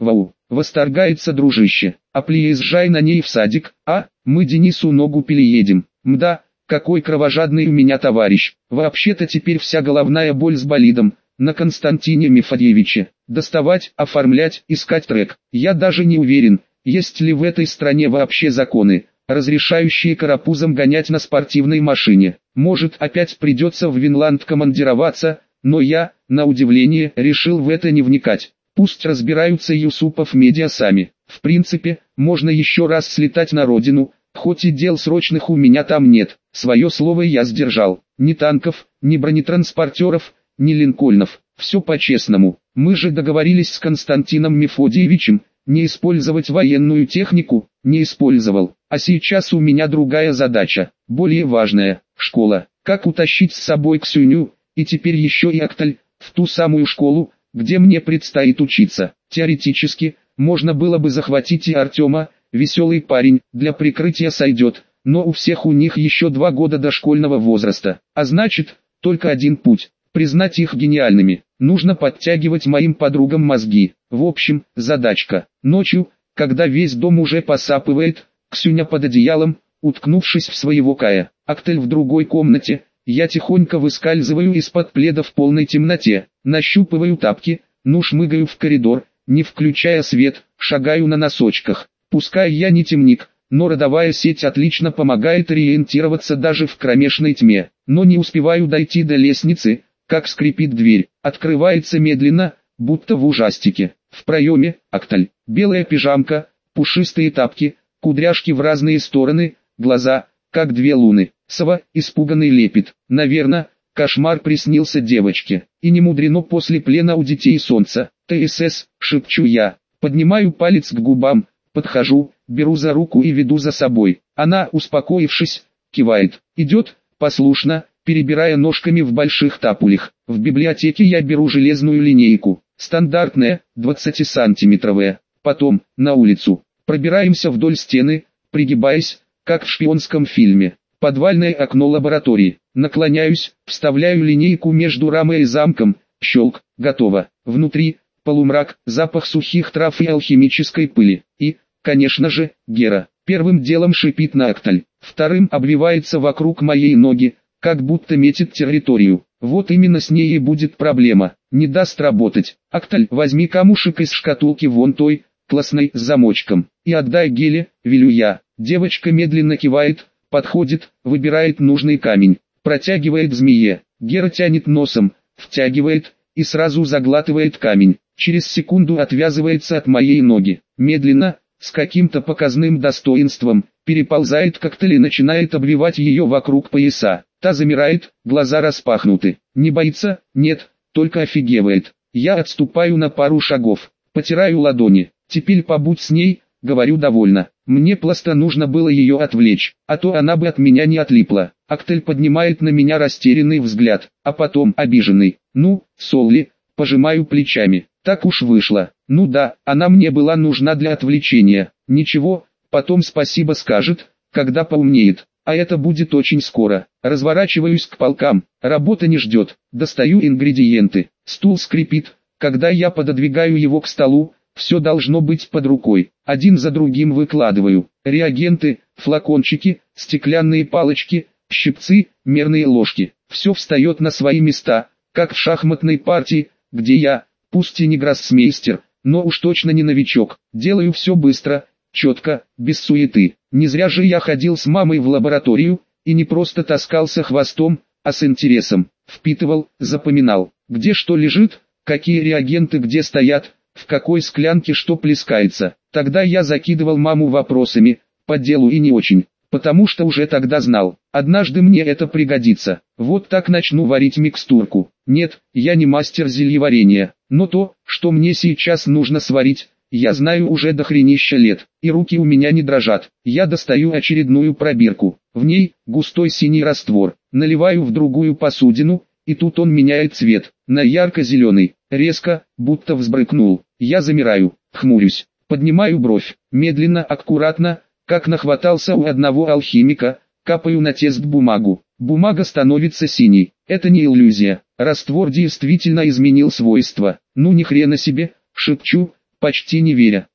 восторгается дружище. А приезжай на ней в садик, а, мы Денису ногу переедем. Мда, какой кровожадный у меня товарищ. Вообще-то теперь вся головная боль с болидом на Константине Мефодьевиче. Доставать, оформлять, искать трек. Я даже не уверен, есть ли в этой стране вообще законы, разрешающие карапузам гонять на спортивной машине. Может, опять придется в Винланд командироваться, но я, на удивление, решил в это не вникать. Пусть разбираются Юсупов медиа сами. В принципе, можно еще раз слетать на родину, хоть и дел срочных у меня там нет. Свое слово я сдержал. Ни танков, ни бронетранспортеров, ни линкольнов. Все по-честному. Мы же договорились с Константином Мефодьевичем не использовать военную технику. Не использовал. А сейчас у меня другая задача, более важная. Школа. Как утащить с собой Ксюню, и теперь еще и Акталь, в ту самую школу, где мне предстоит учиться. Теоретически, можно было бы захватить и Артема, веселый парень, для прикрытия сойдет, но у всех у них еще 2 года до школьного возраста. А значит, только один путь – признать их гениальными. Нужно подтягивать моим подругам мозги. В общем, задачка. Ночью, когда весь дом уже посапывает, Ксюня под одеялом, уткнувшись в своего Кая. Акталь в другой комнате. Я тихонько выскальзываю из-под пледа в полной темноте, нащупываю тапки, шмыгаю в коридор, не включая свет, шагаю на носочках. Пускай я не темник, но родовая сеть отлично помогает ориентироваться даже в кромешной тьме. Но не успеваю дойти до лестницы, как скрипит дверь, открывается медленно, будто в ужастике. В проеме Акталь, белая пижамка, пушистые тапки, кудряшки в разные стороны, глаза, как 2 луны. Сова, испуганный лепит. Наверно, кошмар приснился девочке. И не мудрено после плена у детей солнца. ТСС, шепчу я. Поднимаю палец к губам, подхожу, беру за руку и веду за собой. Она, успокоившись, кивает. Идет, послушно, перебирая ножками в больших тапулях. В библиотеке я беру железную линейку. Стандартная, 20-сантиметровая. Потом, на улицу. Пробираемся вдоль стены, пригибаясь, как в шпионском фильме. Подвальное окно лаборатории. Наклоняюсь, вставляю линейку между рамой и замком. Щелк, готово. Внутри, полумрак, запах сухих трав и алхимической пыли. И, конечно же, Гера. Первым делом шипит на Акталь. Вторым обвивается вокруг моей ноги, как будто метит территорию. Вот именно с ней и будет проблема. Не даст работать. Акталь, возьми камушек из шкатулки вон той, классной, с замочком. И отдай Геле, велю я. Девочка медленно кивает, подходит, выбирает нужный камень, протягивает змее. Гера тянет носом, втягивает, и сразу заглатывает камень. Через секунду отвязывается от моей ноги. Медленно, с каким-то показным достоинством, переползает к Акталь и начинает обвивать ее вокруг пояса. Та замирает, глаза распахнуты. Не боится? Нет, только офигевает. Я отступаю на пару шагов, потираю ладони. Теперь побудь с ней, говорю довольно. Мне просто нужно было ее отвлечь, а то она бы от меня не отлипла. Акталь поднимает на меня растерянный взгляд, а потом обиженный. Ну, Солли, пожимаю плечами. Так уж вышло. Ну да, она мне была нужна для отвлечения. Ничего, потом спасибо скажет, когда поумнеет. А это будет очень скоро. Разворачиваюсь к полкам. Работа не ждет. Достаю ингредиенты. Стул скрипит, когда я пододвигаю его к столу. Все должно быть под рукой. Один за другим выкладываю. Реагенты, флакончики, стеклянные палочки, щипцы, мерные ложки. Все встает на свои места, как в шахматной партии, где я, пусть и не гроссмейстер, но уж точно не новичок. Делаю все быстро, четко, без суеты. Не зря же я ходил с мамой в лабораторию, и не просто таскался хвостом, а с интересом. Впитывал, запоминал, где что лежит, какие реагенты где стоят, в какой склянке что плескается. Тогда я закидывал маму вопросами, по делу и не очень, потому что уже тогда знал, однажды мне это пригодится. Вот так начну варить микстурку. Нет, я не мастер зельеварения, но то, что мне сейчас нужно сварить, я знаю уже дохренища лет, и руки у меня не дрожат. Я достаю очередную пробирку, в ней густой синий раствор, наливаю в другую посудину, и тут он меняет цвет, на ярко-зеленый, резко, будто взбрыкнул. Я замираю, хмурюсь, поднимаю бровь, медленно, аккуратно, как нахватался у одного алхимика, капаю на тест бумагу. Бумага становится синей, это не иллюзия, раствор действительно изменил свойства. Ну ни хрена себе, шепчу, почти не веря.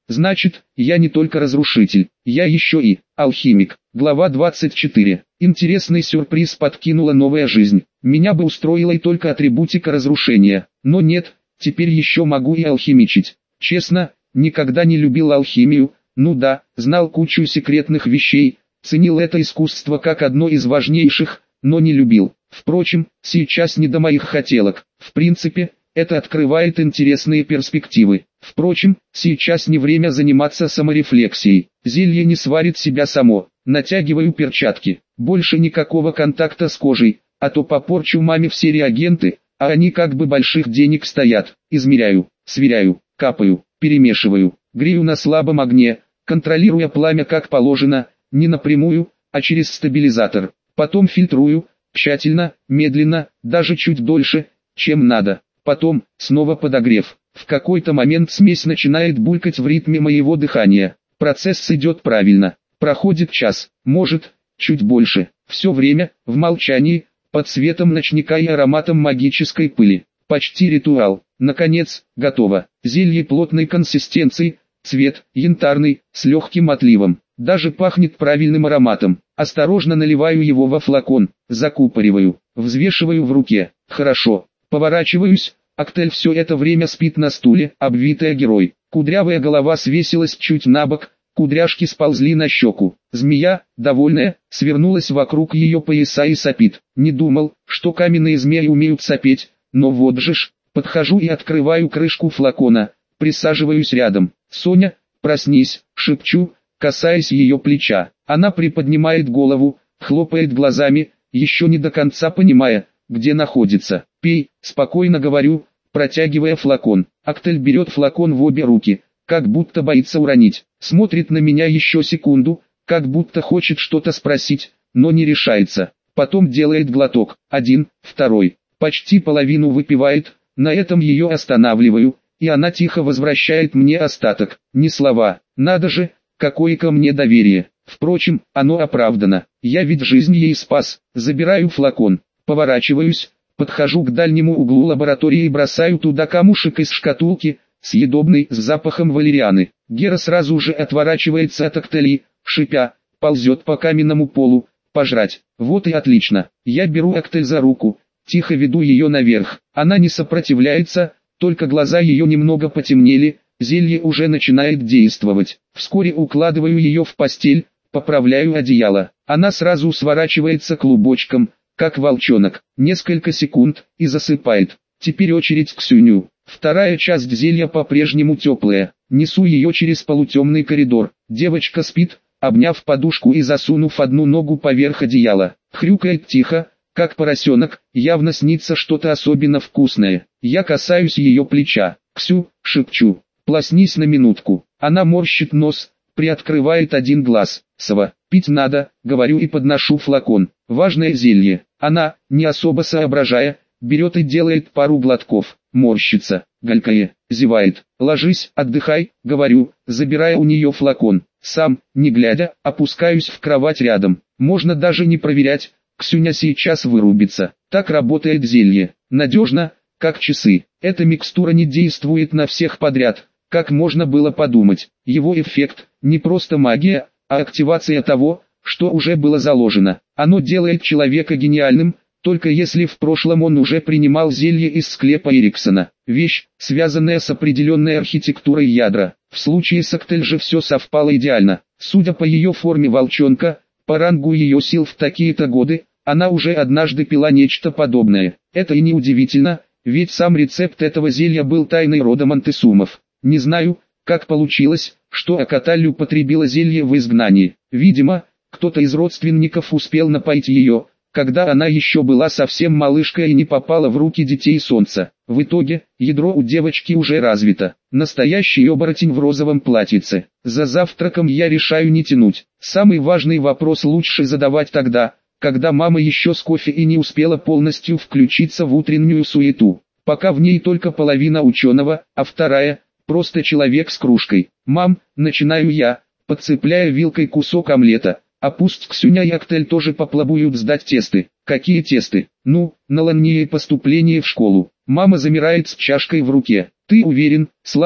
Значит, я не только разрушитель, я еще и алхимик. Глава 24. Интересный сюрприз подкинула новая жизнь. Меня бы устроила и только атрибутика разрушения. Но нет, теперь еще могу и алхимичить. Честно, никогда не любил алхимию. Ну да, знал кучу секретных вещей, ценил это искусство как одно из важнейших, но не любил. Впрочем, сейчас не до моих хотелок. В принципе, это открывает интересные перспективы. Впрочем, сейчас не время заниматься саморефлексией. Зелье не сварит себя само. Натягиваю перчатки. Больше никакого контакта с кожей, а то попорчу маме все реагенты, а они как бы больших денег стоят. Измеряю, сверяю, капаю, перемешиваю, грею на слабом огне, контролируя пламя как положено, не напрямую, а через стабилизатор. Потом фильтрую, тщательно, медленно, даже чуть дольше, чем надо. Потом, снова подогрев. В какой-то момент смесь начинает булькать в ритме моего дыхания. Процесс идет правильно. Проходит час, может, чуть больше. Все время, в молчании, под светом ночника и ароматом магической пыли. Почти ритуал. Наконец, готово. Зелье плотной консистенции, цвет, янтарный, с легким отливом. Даже пахнет правильным ароматом. Осторожно наливаю его во флакон, закупориваю, взвешиваю в руке. Хорошо. Поворачиваюсь, Актель все это время спит на стуле, обвитая герой. Кудрявая голова свесилась чуть набок, кудряшки сползли на щеку. Змея, довольная, свернулась вокруг ее пояса и сопит. Не думал, что каменные змеи умеют сопеть, но вот же ж. Подхожу и открываю крышку флакона, присаживаюсь рядом. «Соня, проснись», шепчу, касаясь ее плеча. Она приподнимает голову, хлопает глазами, еще не до конца понимая, где находится. «Пей», спокойно говорю, протягивая флакон. Актель берет флакон в обе руки, как будто боится уронить. Смотрит на меня еще секунду, как будто хочет что-то спросить, но не решается. Потом делает глоток, один, второй, почти половину выпивает. На этом ее останавливаю, и она тихо возвращает мне остаток. Ни слова. Надо же, какое ко мне доверие. Впрочем, оно оправдано. Я ведь жизнь ей спас. Забираю флакон, поворачиваюсь, подхожу к дальнему углу лаборатории и бросаю туда камушек из шкатулки, съедобный, с запахом валерианы. Гера сразу же отворачивается от Актели, шипя, ползет по каменному полу, пожрать. Вот и отлично. Я беру Актель за руку, тихо веду ее наверх. Она не сопротивляется, только глаза ее немного потемнели, зелье уже начинает действовать. Вскоре укладываю ее в постель, поправляю одеяло. Она сразу сворачивается клубочком, как волчонок. Несколько секунд, и засыпает. Теперь очередь Ксюню. Вторая часть зелья по-прежнему теплая. Несу ее через полутемный коридор. Девочка спит, обняв подушку и засунув одну ногу поверх одеяла. Хрюкает тихо, как поросенок, явно снится что-то особенно вкусное. Я касаюсь ее плеча. «Ксю», шепчу, «плоснись на минутку». Она морщит нос, приоткрывает один глаз. «Сова, пить надо», говорю и подношу флакон. Важное зелье. Она, не особо соображая, берет и делает пару глотков. Морщится, галькая, зевает. «Ложись, отдыхай», говорю, забирая у нее флакон. Сам, не глядя, опускаюсь в кровать рядом. Можно даже не проверять. Ксюня сейчас вырубится. Так работает зелье. Надежно, как часы. Эта микстура не действует на всех подряд, как можно было подумать. Его эффект – не просто магия, а активация того, что уже было заложено. Оно делает человека гениальным, только если в прошлом он уже принимал зелье из склепа Эриксона. Вещь, связанная с определенной архитектурой ядра. В случае с Актель же все совпало идеально. Судя по ее форме волчонка, по рангу ее сил в такие-то годы, она уже однажды пила нечто подобное. Это и не удивительно, ведь сам рецепт этого зелья был тайной рода Монтесумов. Не знаю, как получилось, что Акаталь употребила зелье в изгнании. Видимо, кто-то из родственников успел напоить ее, когда она еще была совсем малышкой и не попала в руки детей солнца. В итоге, ядро у девочки уже развито. Настоящий оборотень в розовом платьице. За завтраком я решаю не тянуть. Самый важный вопрос лучше задавать тогда, когда мама еще с кофе и не успела полностью включиться в утреннюю суету. Пока в ней только половина ученого, а вторая – просто человек с кружкой. «Мам», начинаю я, подцепляя вилкой кусок омлета. «А пусть Ксюня и Актель тоже попробуют сдать тесты». «Какие тесты?» «Ну, на ланнее поступление в школу». Мама замирает с чашкой в руке. «Ты уверен, Слава?»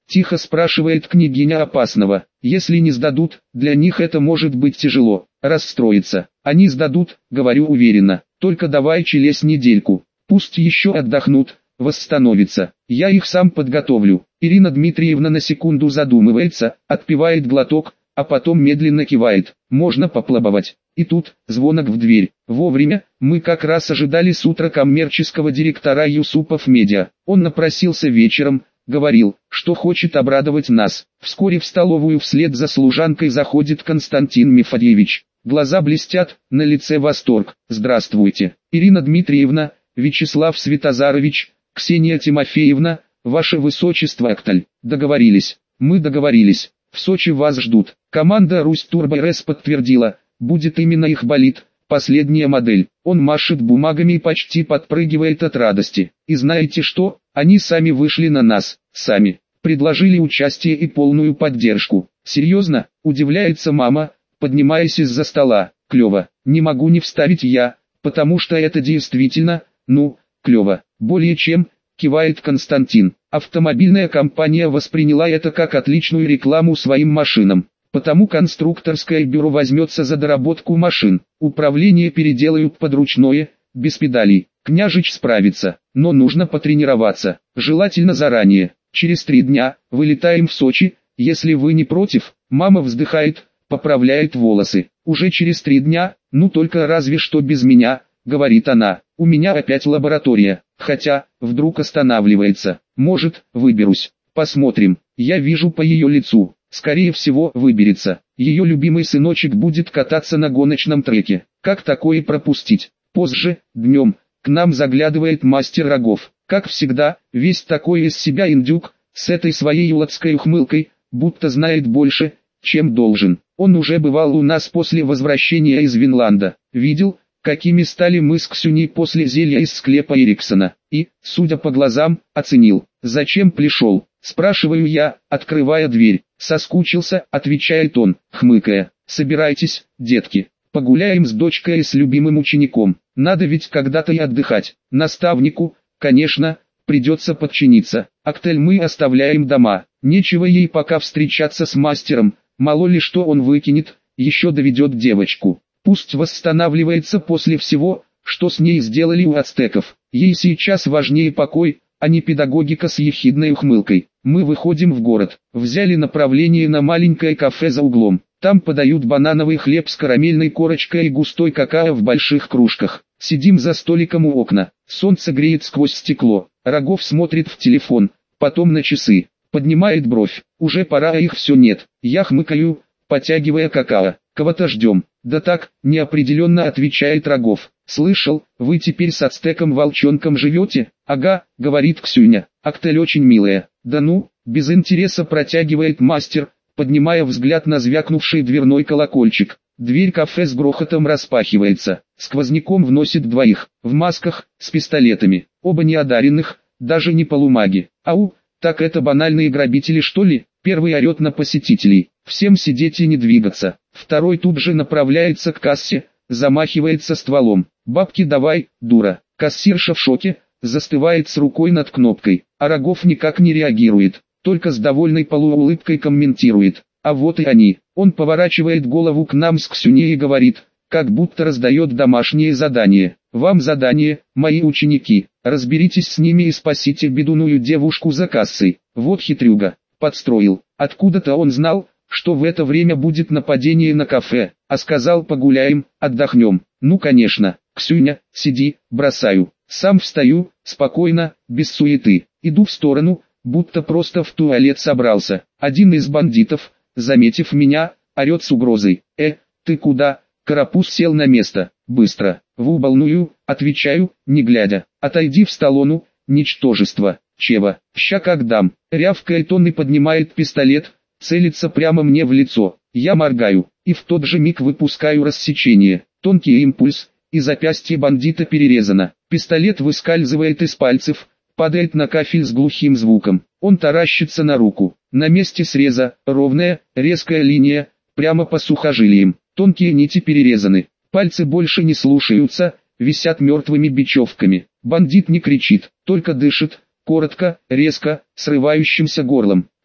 Тихо спрашивает княгиня Опасного. Если не сдадут, для них это может быть тяжело. Расстроиться. Они сдадут, говорю уверенно. Только давай через недельку. Пусть еще отдохнут, восстановятся. Я их сам подготовлю. Ирина Дмитриевна на секунду задумывается, отпивает глоток, а потом медленно кивает. Можно попробовать. И тут, звонок в дверь. Вовремя, мы как раз ожидали с утра коммерческого директора Юсупов Медиа. Он напросился вечером, говорил, что хочет обрадовать нас. Вскоре в столовую вслед за служанкой заходит Константин Мефодьевич. Глаза блестят, на лице восторг. Здравствуйте, Ирина Дмитриевна, Вячеслав Светозарович, Ксения Тимофеевна, ваше высочество Акталь. Договорились. Мы договорились. В Сочи вас ждут. Команда Русь Турбо РС подтвердила, будет именно их болид, последняя модель. Он машет бумагами и почти подпрыгивает от радости. И знаете что? Они сами вышли на нас, сами. Предложили участие и полную поддержку. Серьезно? Удивляется мама, поднимаясь из-за стола. Клево. Не могу не вставить я, потому что это действительно, клево. Более чем, кивает Константин. Автомобильная компания восприняла это как отличную рекламу своим машинам. Потому конструкторское бюро возьмется за доработку машин. Управление переделают под ручное, без педалей. Княжич справится, но нужно потренироваться. Желательно заранее. Через 3 дня вылетаем в Сочи, если вы не против. Мама вздыхает, поправляет волосы. Уже через 3 дня, только разве что без меня, говорит она. У меня опять лаборатория. Хотя, вдруг останавливается. Может, выберусь. Посмотрим. Я вижу по ее лицу. Скорее всего, выберется. Ее любимый сыночек будет кататься на гоночном треке. Как такое пропустить? Позже, днем, к нам заглядывает мастер Рогов. Как всегда, весь такой из себя индюк, с этой своей юлотской ухмылкой, будто знает больше, чем должен. Он уже бывал у нас после возвращения из Винланда. Видел, какими стали мы с Ксюней после зелья из склепа Эриксона. И, судя по глазам, оценил. Зачем пришел? Спрашиваю я, открывая дверь. Соскучился, отвечает он, хмыкая. Собирайтесь, детки. Погуляем с дочкой и с любимым учеником. Надо ведь когда-то и отдыхать. Наставнику, конечно, придется подчиниться. Актель мы оставляем дома. Нечего ей пока встречаться с мастером. Мало ли что он выкинет, еще доведет девочку. Пусть восстанавливается после всего, что с ней сделали у ацтеков. Ей сейчас важнее покой, а не педагогика с ехидной ухмылкой. Мы выходим в город. Взяли направление на маленькое кафе за углом. Там подают банановый хлеб с карамельной корочкой и густой какао в больших кружках. Сидим за столиком у окна. Солнце греет сквозь стекло. Рогов смотрит в телефон, потом на часы. Поднимает бровь. Уже пора, а их все нет. Я хмыкаю, потягивая какао. Кого-то ждем. Да так, неопределенно отвечает Рогов. Слышал, вы теперь с ацтеком Волчонком живете? Ага, говорит Ксюня. Актель очень милая. Да без интереса протягивает мастер, поднимая взгляд на звякнувший дверной колокольчик. Дверь кафе с грохотом распахивается. Сквозняком вносит 2 в масках, с пистолетами. Оба неодаренных, даже не полумаги. Ау, так это банальные грабители что ли? Первый орет на посетителей. Всем сидеть и не двигаться. Второй тут же направляется к кассе, замахивается стволом. Бабки давай, дура. Кассирша в шоке, застывает с рукой над кнопкой. А Рогов никак не реагирует, только с довольной полуулыбкой комментирует. А вот и они. Он поворачивает голову к нам с Ксюней и говорит, как будто раздает домашнее задание. Вам задание, мои ученики. Разберитесь с ними и спасите бедуную девушку за кассой. Вот хитрюга. Подстроил. Откуда-то он знал, что в это время будет нападение на кафе, а сказал погуляем, отдохнем. Конечно, Ксюня, сиди, бросаю. Сам встаю, спокойно, без суеты. Иду в сторону, будто просто в туалет собрался. Один из бандитов, заметив меня, орет с угрозой. Ты куда? Карапуз сел на место. Быстро. В уболную, отвечаю, не глядя. Отойди в столону, ничтожество. Чева, ща как дам. Рявкает он и поднимает пистолет, целится прямо мне в лицо. Я моргаю, и в тот же миг выпускаю рассечение. Тонкий импульс, и запястье бандита перерезано. Пистолет выскальзывает из пальцев, падает на кафель с глухим звуком. Он таращится на руку. На месте среза, ровная, резкая линия, прямо по сухожилиям. Тонкие нити перерезаны. Пальцы больше не слушаются, висят мертвыми бечевками. Бандит не кричит, только дышит, коротко, резко, срывающимся горлом.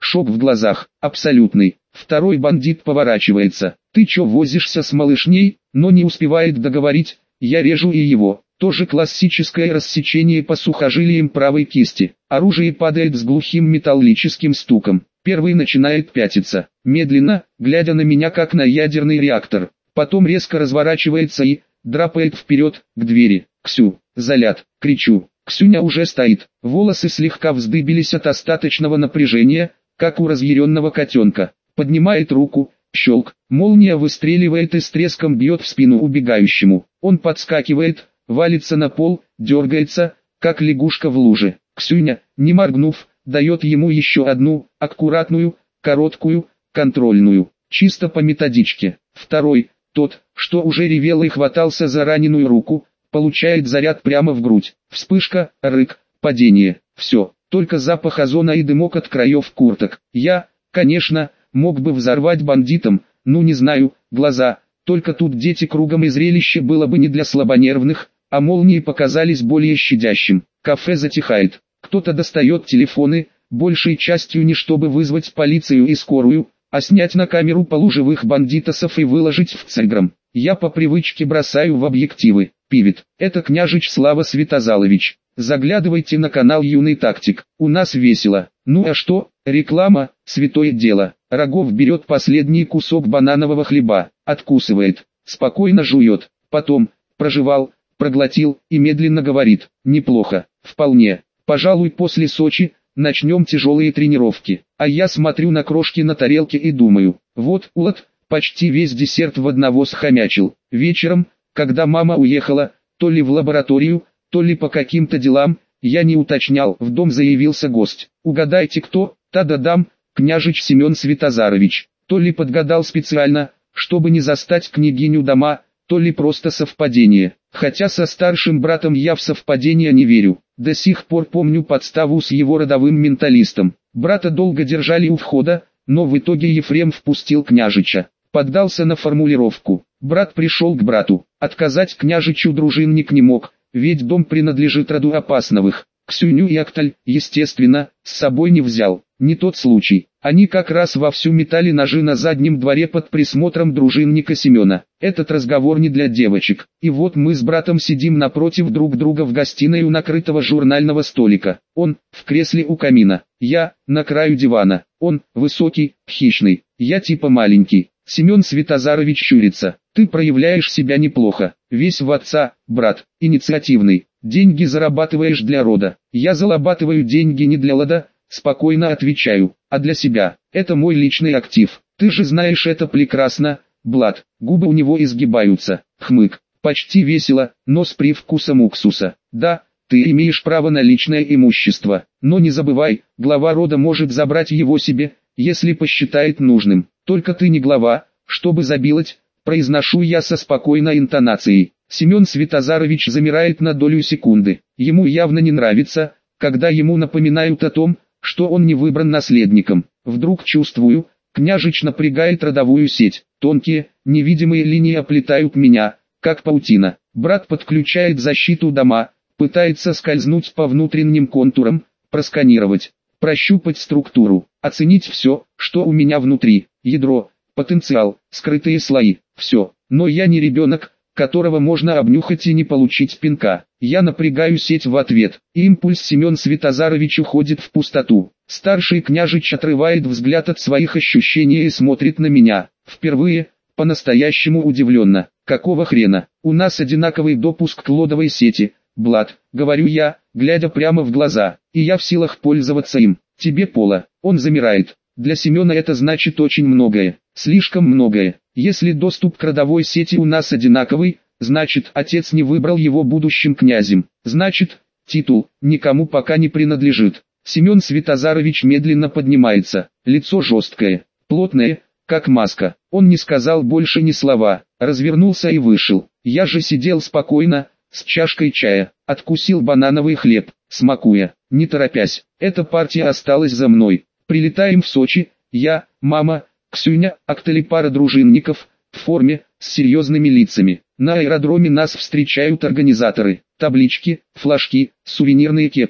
Шок в глазах, абсолютный. Второй бандит поворачивается. Ты чё возишься с малышней? Но не успевает договорить, я режу и его. Тоже классическое рассечение по сухожилиям правой кисти. Оружие падает с глухим металлическим стуком. Первый начинает пятиться, медленно, глядя на меня как на ядерный реактор. Потом резко разворачивается и драпает вперед, к двери. «Ксю, заляд!» — кричу. Ксюня уже стоит. Волосы слегка вздыбились от остаточного напряжения, как у разъяренного котенка. Поднимает руку, щелк, молния выстреливает и с треском бьет в спину убегающему. Он подскакивает, валится на пол, дергается, как лягушка в луже. Ксюня, не моргнув, дает ему еще одну, аккуратную, короткую, контрольную, чисто по методичке. Второй, тот, что уже ревел и хватался за раненую руку, получает заряд прямо в грудь. Вспышка, рык, падение. Все, только запах озона и дымок от краев курток. Я, конечно, мог бы взорвать бандитам, ну не знаю, глаза. Только тут дети кругом и зрелище было бы не для слабонервных, а молнии показались более щадящим. Кафе затихает. Кто-то достает телефоны, большей частью не чтобы вызвать полицию и скорую, а снять на камеру полуживых бандитосов и выложить в Цельграм. Я по привычке бросаю в объективы. Пивет. Это княжич Слава Святозалович. Заглядывайте на канал Юный Тактик. У нас весело. Ну а что? Реклама, святое дело. Рогов берет последний кусок бананового хлеба, откусывает, спокойно жует. Потом, прожевал, проглотил и медленно говорит. Неплохо, вполне. Пожалуй, после Сочи начнем тяжелые тренировки. А я смотрю на крошки на тарелке и думаю, вот, улад, почти весь десерт в одного схомячил. Вечером, когда мама уехала, то ли в лабораторию, то ли по каким-то делам, я не уточнял, в дом заявился гость. Угадайте кто? Та-да-дам, княжич Семен Святозарович. То ли подгадал специально, чтобы не застать княгиню дома, то ли просто совпадение. Хотя со старшим братом я в совпадения не верю. До сих пор помню подставу с его родовым менталистом. Брата долго держали у входа, но в итоге Ефрем впустил княжича. Поддался на формулировку. Брат пришел к брату. Отказать княжичу дружинник не мог, ведь дом принадлежит роду Опасновых. Ксюню и Акталь, естественно, с собой не взял. Не тот случай. Они как раз вовсю метали ножи на заднем дворе под присмотром дружинника Семена. Этот разговор не для девочек. И вот мы с братом сидим напротив друг друга в гостиной у накрытого журнального столика. Он, в кресле у камина. Я, на краю дивана. Он, высокий, хищный. Я типа маленький. Семен Святозарович щурится. Ты проявляешь себя неплохо. Весь в отца, брат, инициативный. Деньги зарабатываешь для рода. Я зарабатываю деньги не для рода, спокойно отвечаю, а для себя. Это мой личный актив. Ты же знаешь это прекрасно, Блад. Губы у него изгибаются. Хмык. Почти весело, но с привкусом уксуса. Да, ты имеешь право на личное имущество. Но не забывай, глава рода может забрать его себе, если посчитает нужным. Только ты не глава, чтобы забилать, произношу я со спокойной интонацией. Семен Святозарович замирает на долю секунды. Ему явно не нравится, когда ему напоминают о том, что он не выбран наследником. Вдруг чувствую, княжич напрягает родовую сеть. Тонкие, невидимые линии оплетают меня, как паутина. Брат подключает защиту дома, пытается скользнуть по внутренним контурам, просканировать, прощупать структуру, оценить все, что у меня внутри. Ядро, потенциал, скрытые слои, все. Но я не ребенок, которого можно обнюхать и не получить пинка. Я напрягаю сеть в ответ. Импульс Семен Святозарович уходит в пустоту. Старший княжич отрывает взгляд от своих ощущений и смотрит на меня. Впервые, по-настоящему удивленно. Какого хрена? У нас одинаковый допуск к лодовой сети. Блад, говорю я, глядя прямо в глаза. И я в силах пользоваться им. Тебе пола. Он замирает. Для Семена это значит очень многое. Слишком многое. Если доступ к родовой сети у нас одинаковый, значит, отец не выбрал его будущим князем. Значит, титул никому пока не принадлежит. Семен Святозарович медленно поднимается. Лицо жесткое, плотное, как маска. Он не сказал больше ни слова, развернулся и вышел. Я же сидел спокойно, с чашкой чая, откусил банановый хлеб, смакуя, не торопясь. Эта партия осталась за мной. Прилетаем в Сочи, я, мама, Ксюня, Акталь и пара дружинников, в форме, с серьезными лицами. На аэродроме нас встречают организаторы, таблички, флажки, сувенирные кепки.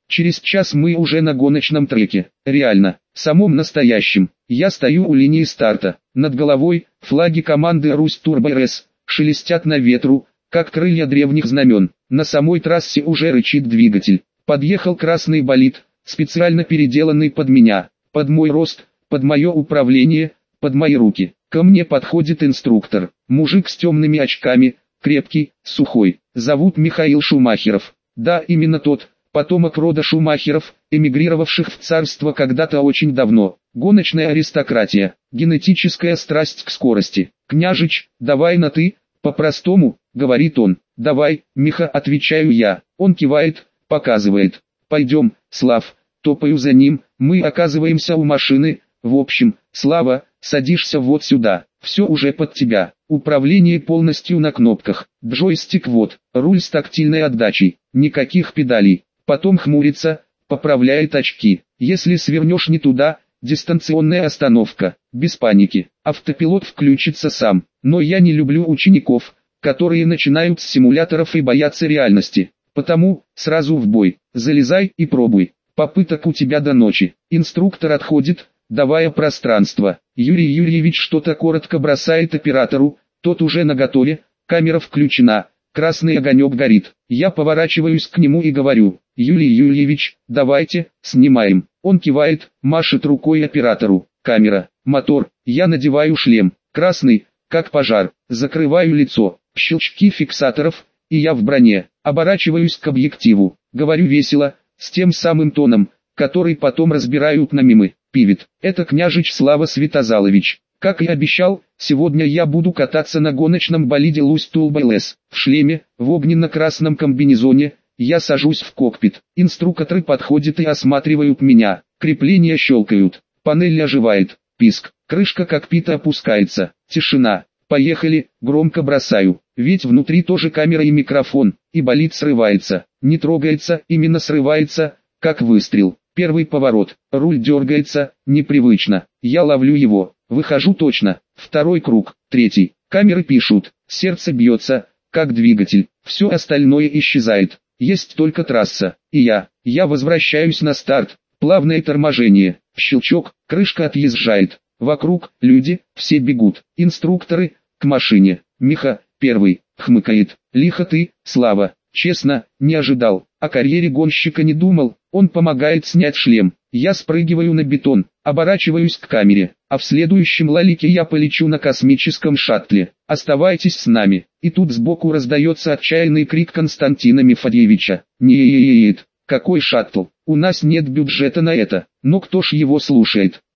Через час мы уже на гоночном треке. Реально, самом настоящем. Я стою у линии старта. Над головой флаги команды Русь Турбо РС шелестят на ветру, как крылья древних знамен. На самой трассе уже рычит двигатель. Подъехал красный болид, специально переделанный под меня, под мой рост, под мое управление, под мои руки. Ко мне подходит инструктор, мужик с темными очками, крепкий, сухой. Зовут Михаил Шумахеров. Да, именно тот, потомок рода Шумахеров, эмигрировавших в царство когда-то очень давно. Гоночная аристократия, генетическая страсть к скорости. «Княжич, давай на «ты», по-простому», — говорит он. «Давай, Миха», — отвечаю я. Он кивает, показывает. «Пойдем, Слав». Топаю за ним, мы оказываемся у машины. В общем, Слава, садишься вот сюда, все уже под тебя. Управление полностью на кнопках, джойстик вот, руль с тактильной отдачей, никаких педалей. Потом хмурится, поправляет очки. Если свернешь не туда, дистанционная остановка, без паники. Автопилот включится сам. Но я не люблю учеников, которые начинают с симуляторов и боятся реальности. Потому, сразу в бой, залезай и пробуй. Попыток у тебя до ночи. Инструктор отходит, давая пространство. Юрий Юрьевич что-то коротко бросает оператору, тот уже наготове, камера включена, красный огонек горит. Я поворачиваюсь к нему и говорю: «Юрий Юрьевич, давайте, снимаем». Он кивает, машет рукой оператору. Камера, мотор, я надеваю шлем, красный, как пожар, закрываю лицо, щелчки фиксаторов, и я в броне. Оборачиваюсь к объективу, говорю весело, с тем самым тоном, который потом разбирают на мемы. Пивет, это княжич Слава Святозалович. Как и обещал, сегодня я буду кататься на гоночном болиде Русь Турбо РС. В шлеме, в огненно-красном комбинезоне, я сажусь в кокпит. Инструкторы подходят и осматривают меня. Крепления щелкают, панель оживает, писк, крышка кокпита опускается. Тишина. Поехали, громко бросаю, ведь внутри тоже камера и микрофон, и болид срывается. Не трогается, именно срывается, как выстрел. Первый поворот, руль дергается, непривычно, я ловлю его, выхожу точно, второй круг, третий, камеры пишут, сердце бьется, как двигатель, все остальное исчезает, есть только трасса, и я возвращаюсь на старт, плавное торможение, щелчок, крышка отъезжает, вокруг, люди, все бегут, инструкторы, к машине, Миха, первый, хмыкает, лихо ты, Слава, честно, не ожидал, о карьере гонщика не думал. Он помогает снять шлем. Я спрыгиваю на бетон, оборачиваюсь к камере, а в следующем лолике я полечу на космическом шаттле. Оставайтесь с нами. И тут сбоку раздается отчаянный крик Константина Мефодьевича. Нет, какой шаттл? У нас нет бюджета на это. Но кто ж его слушает?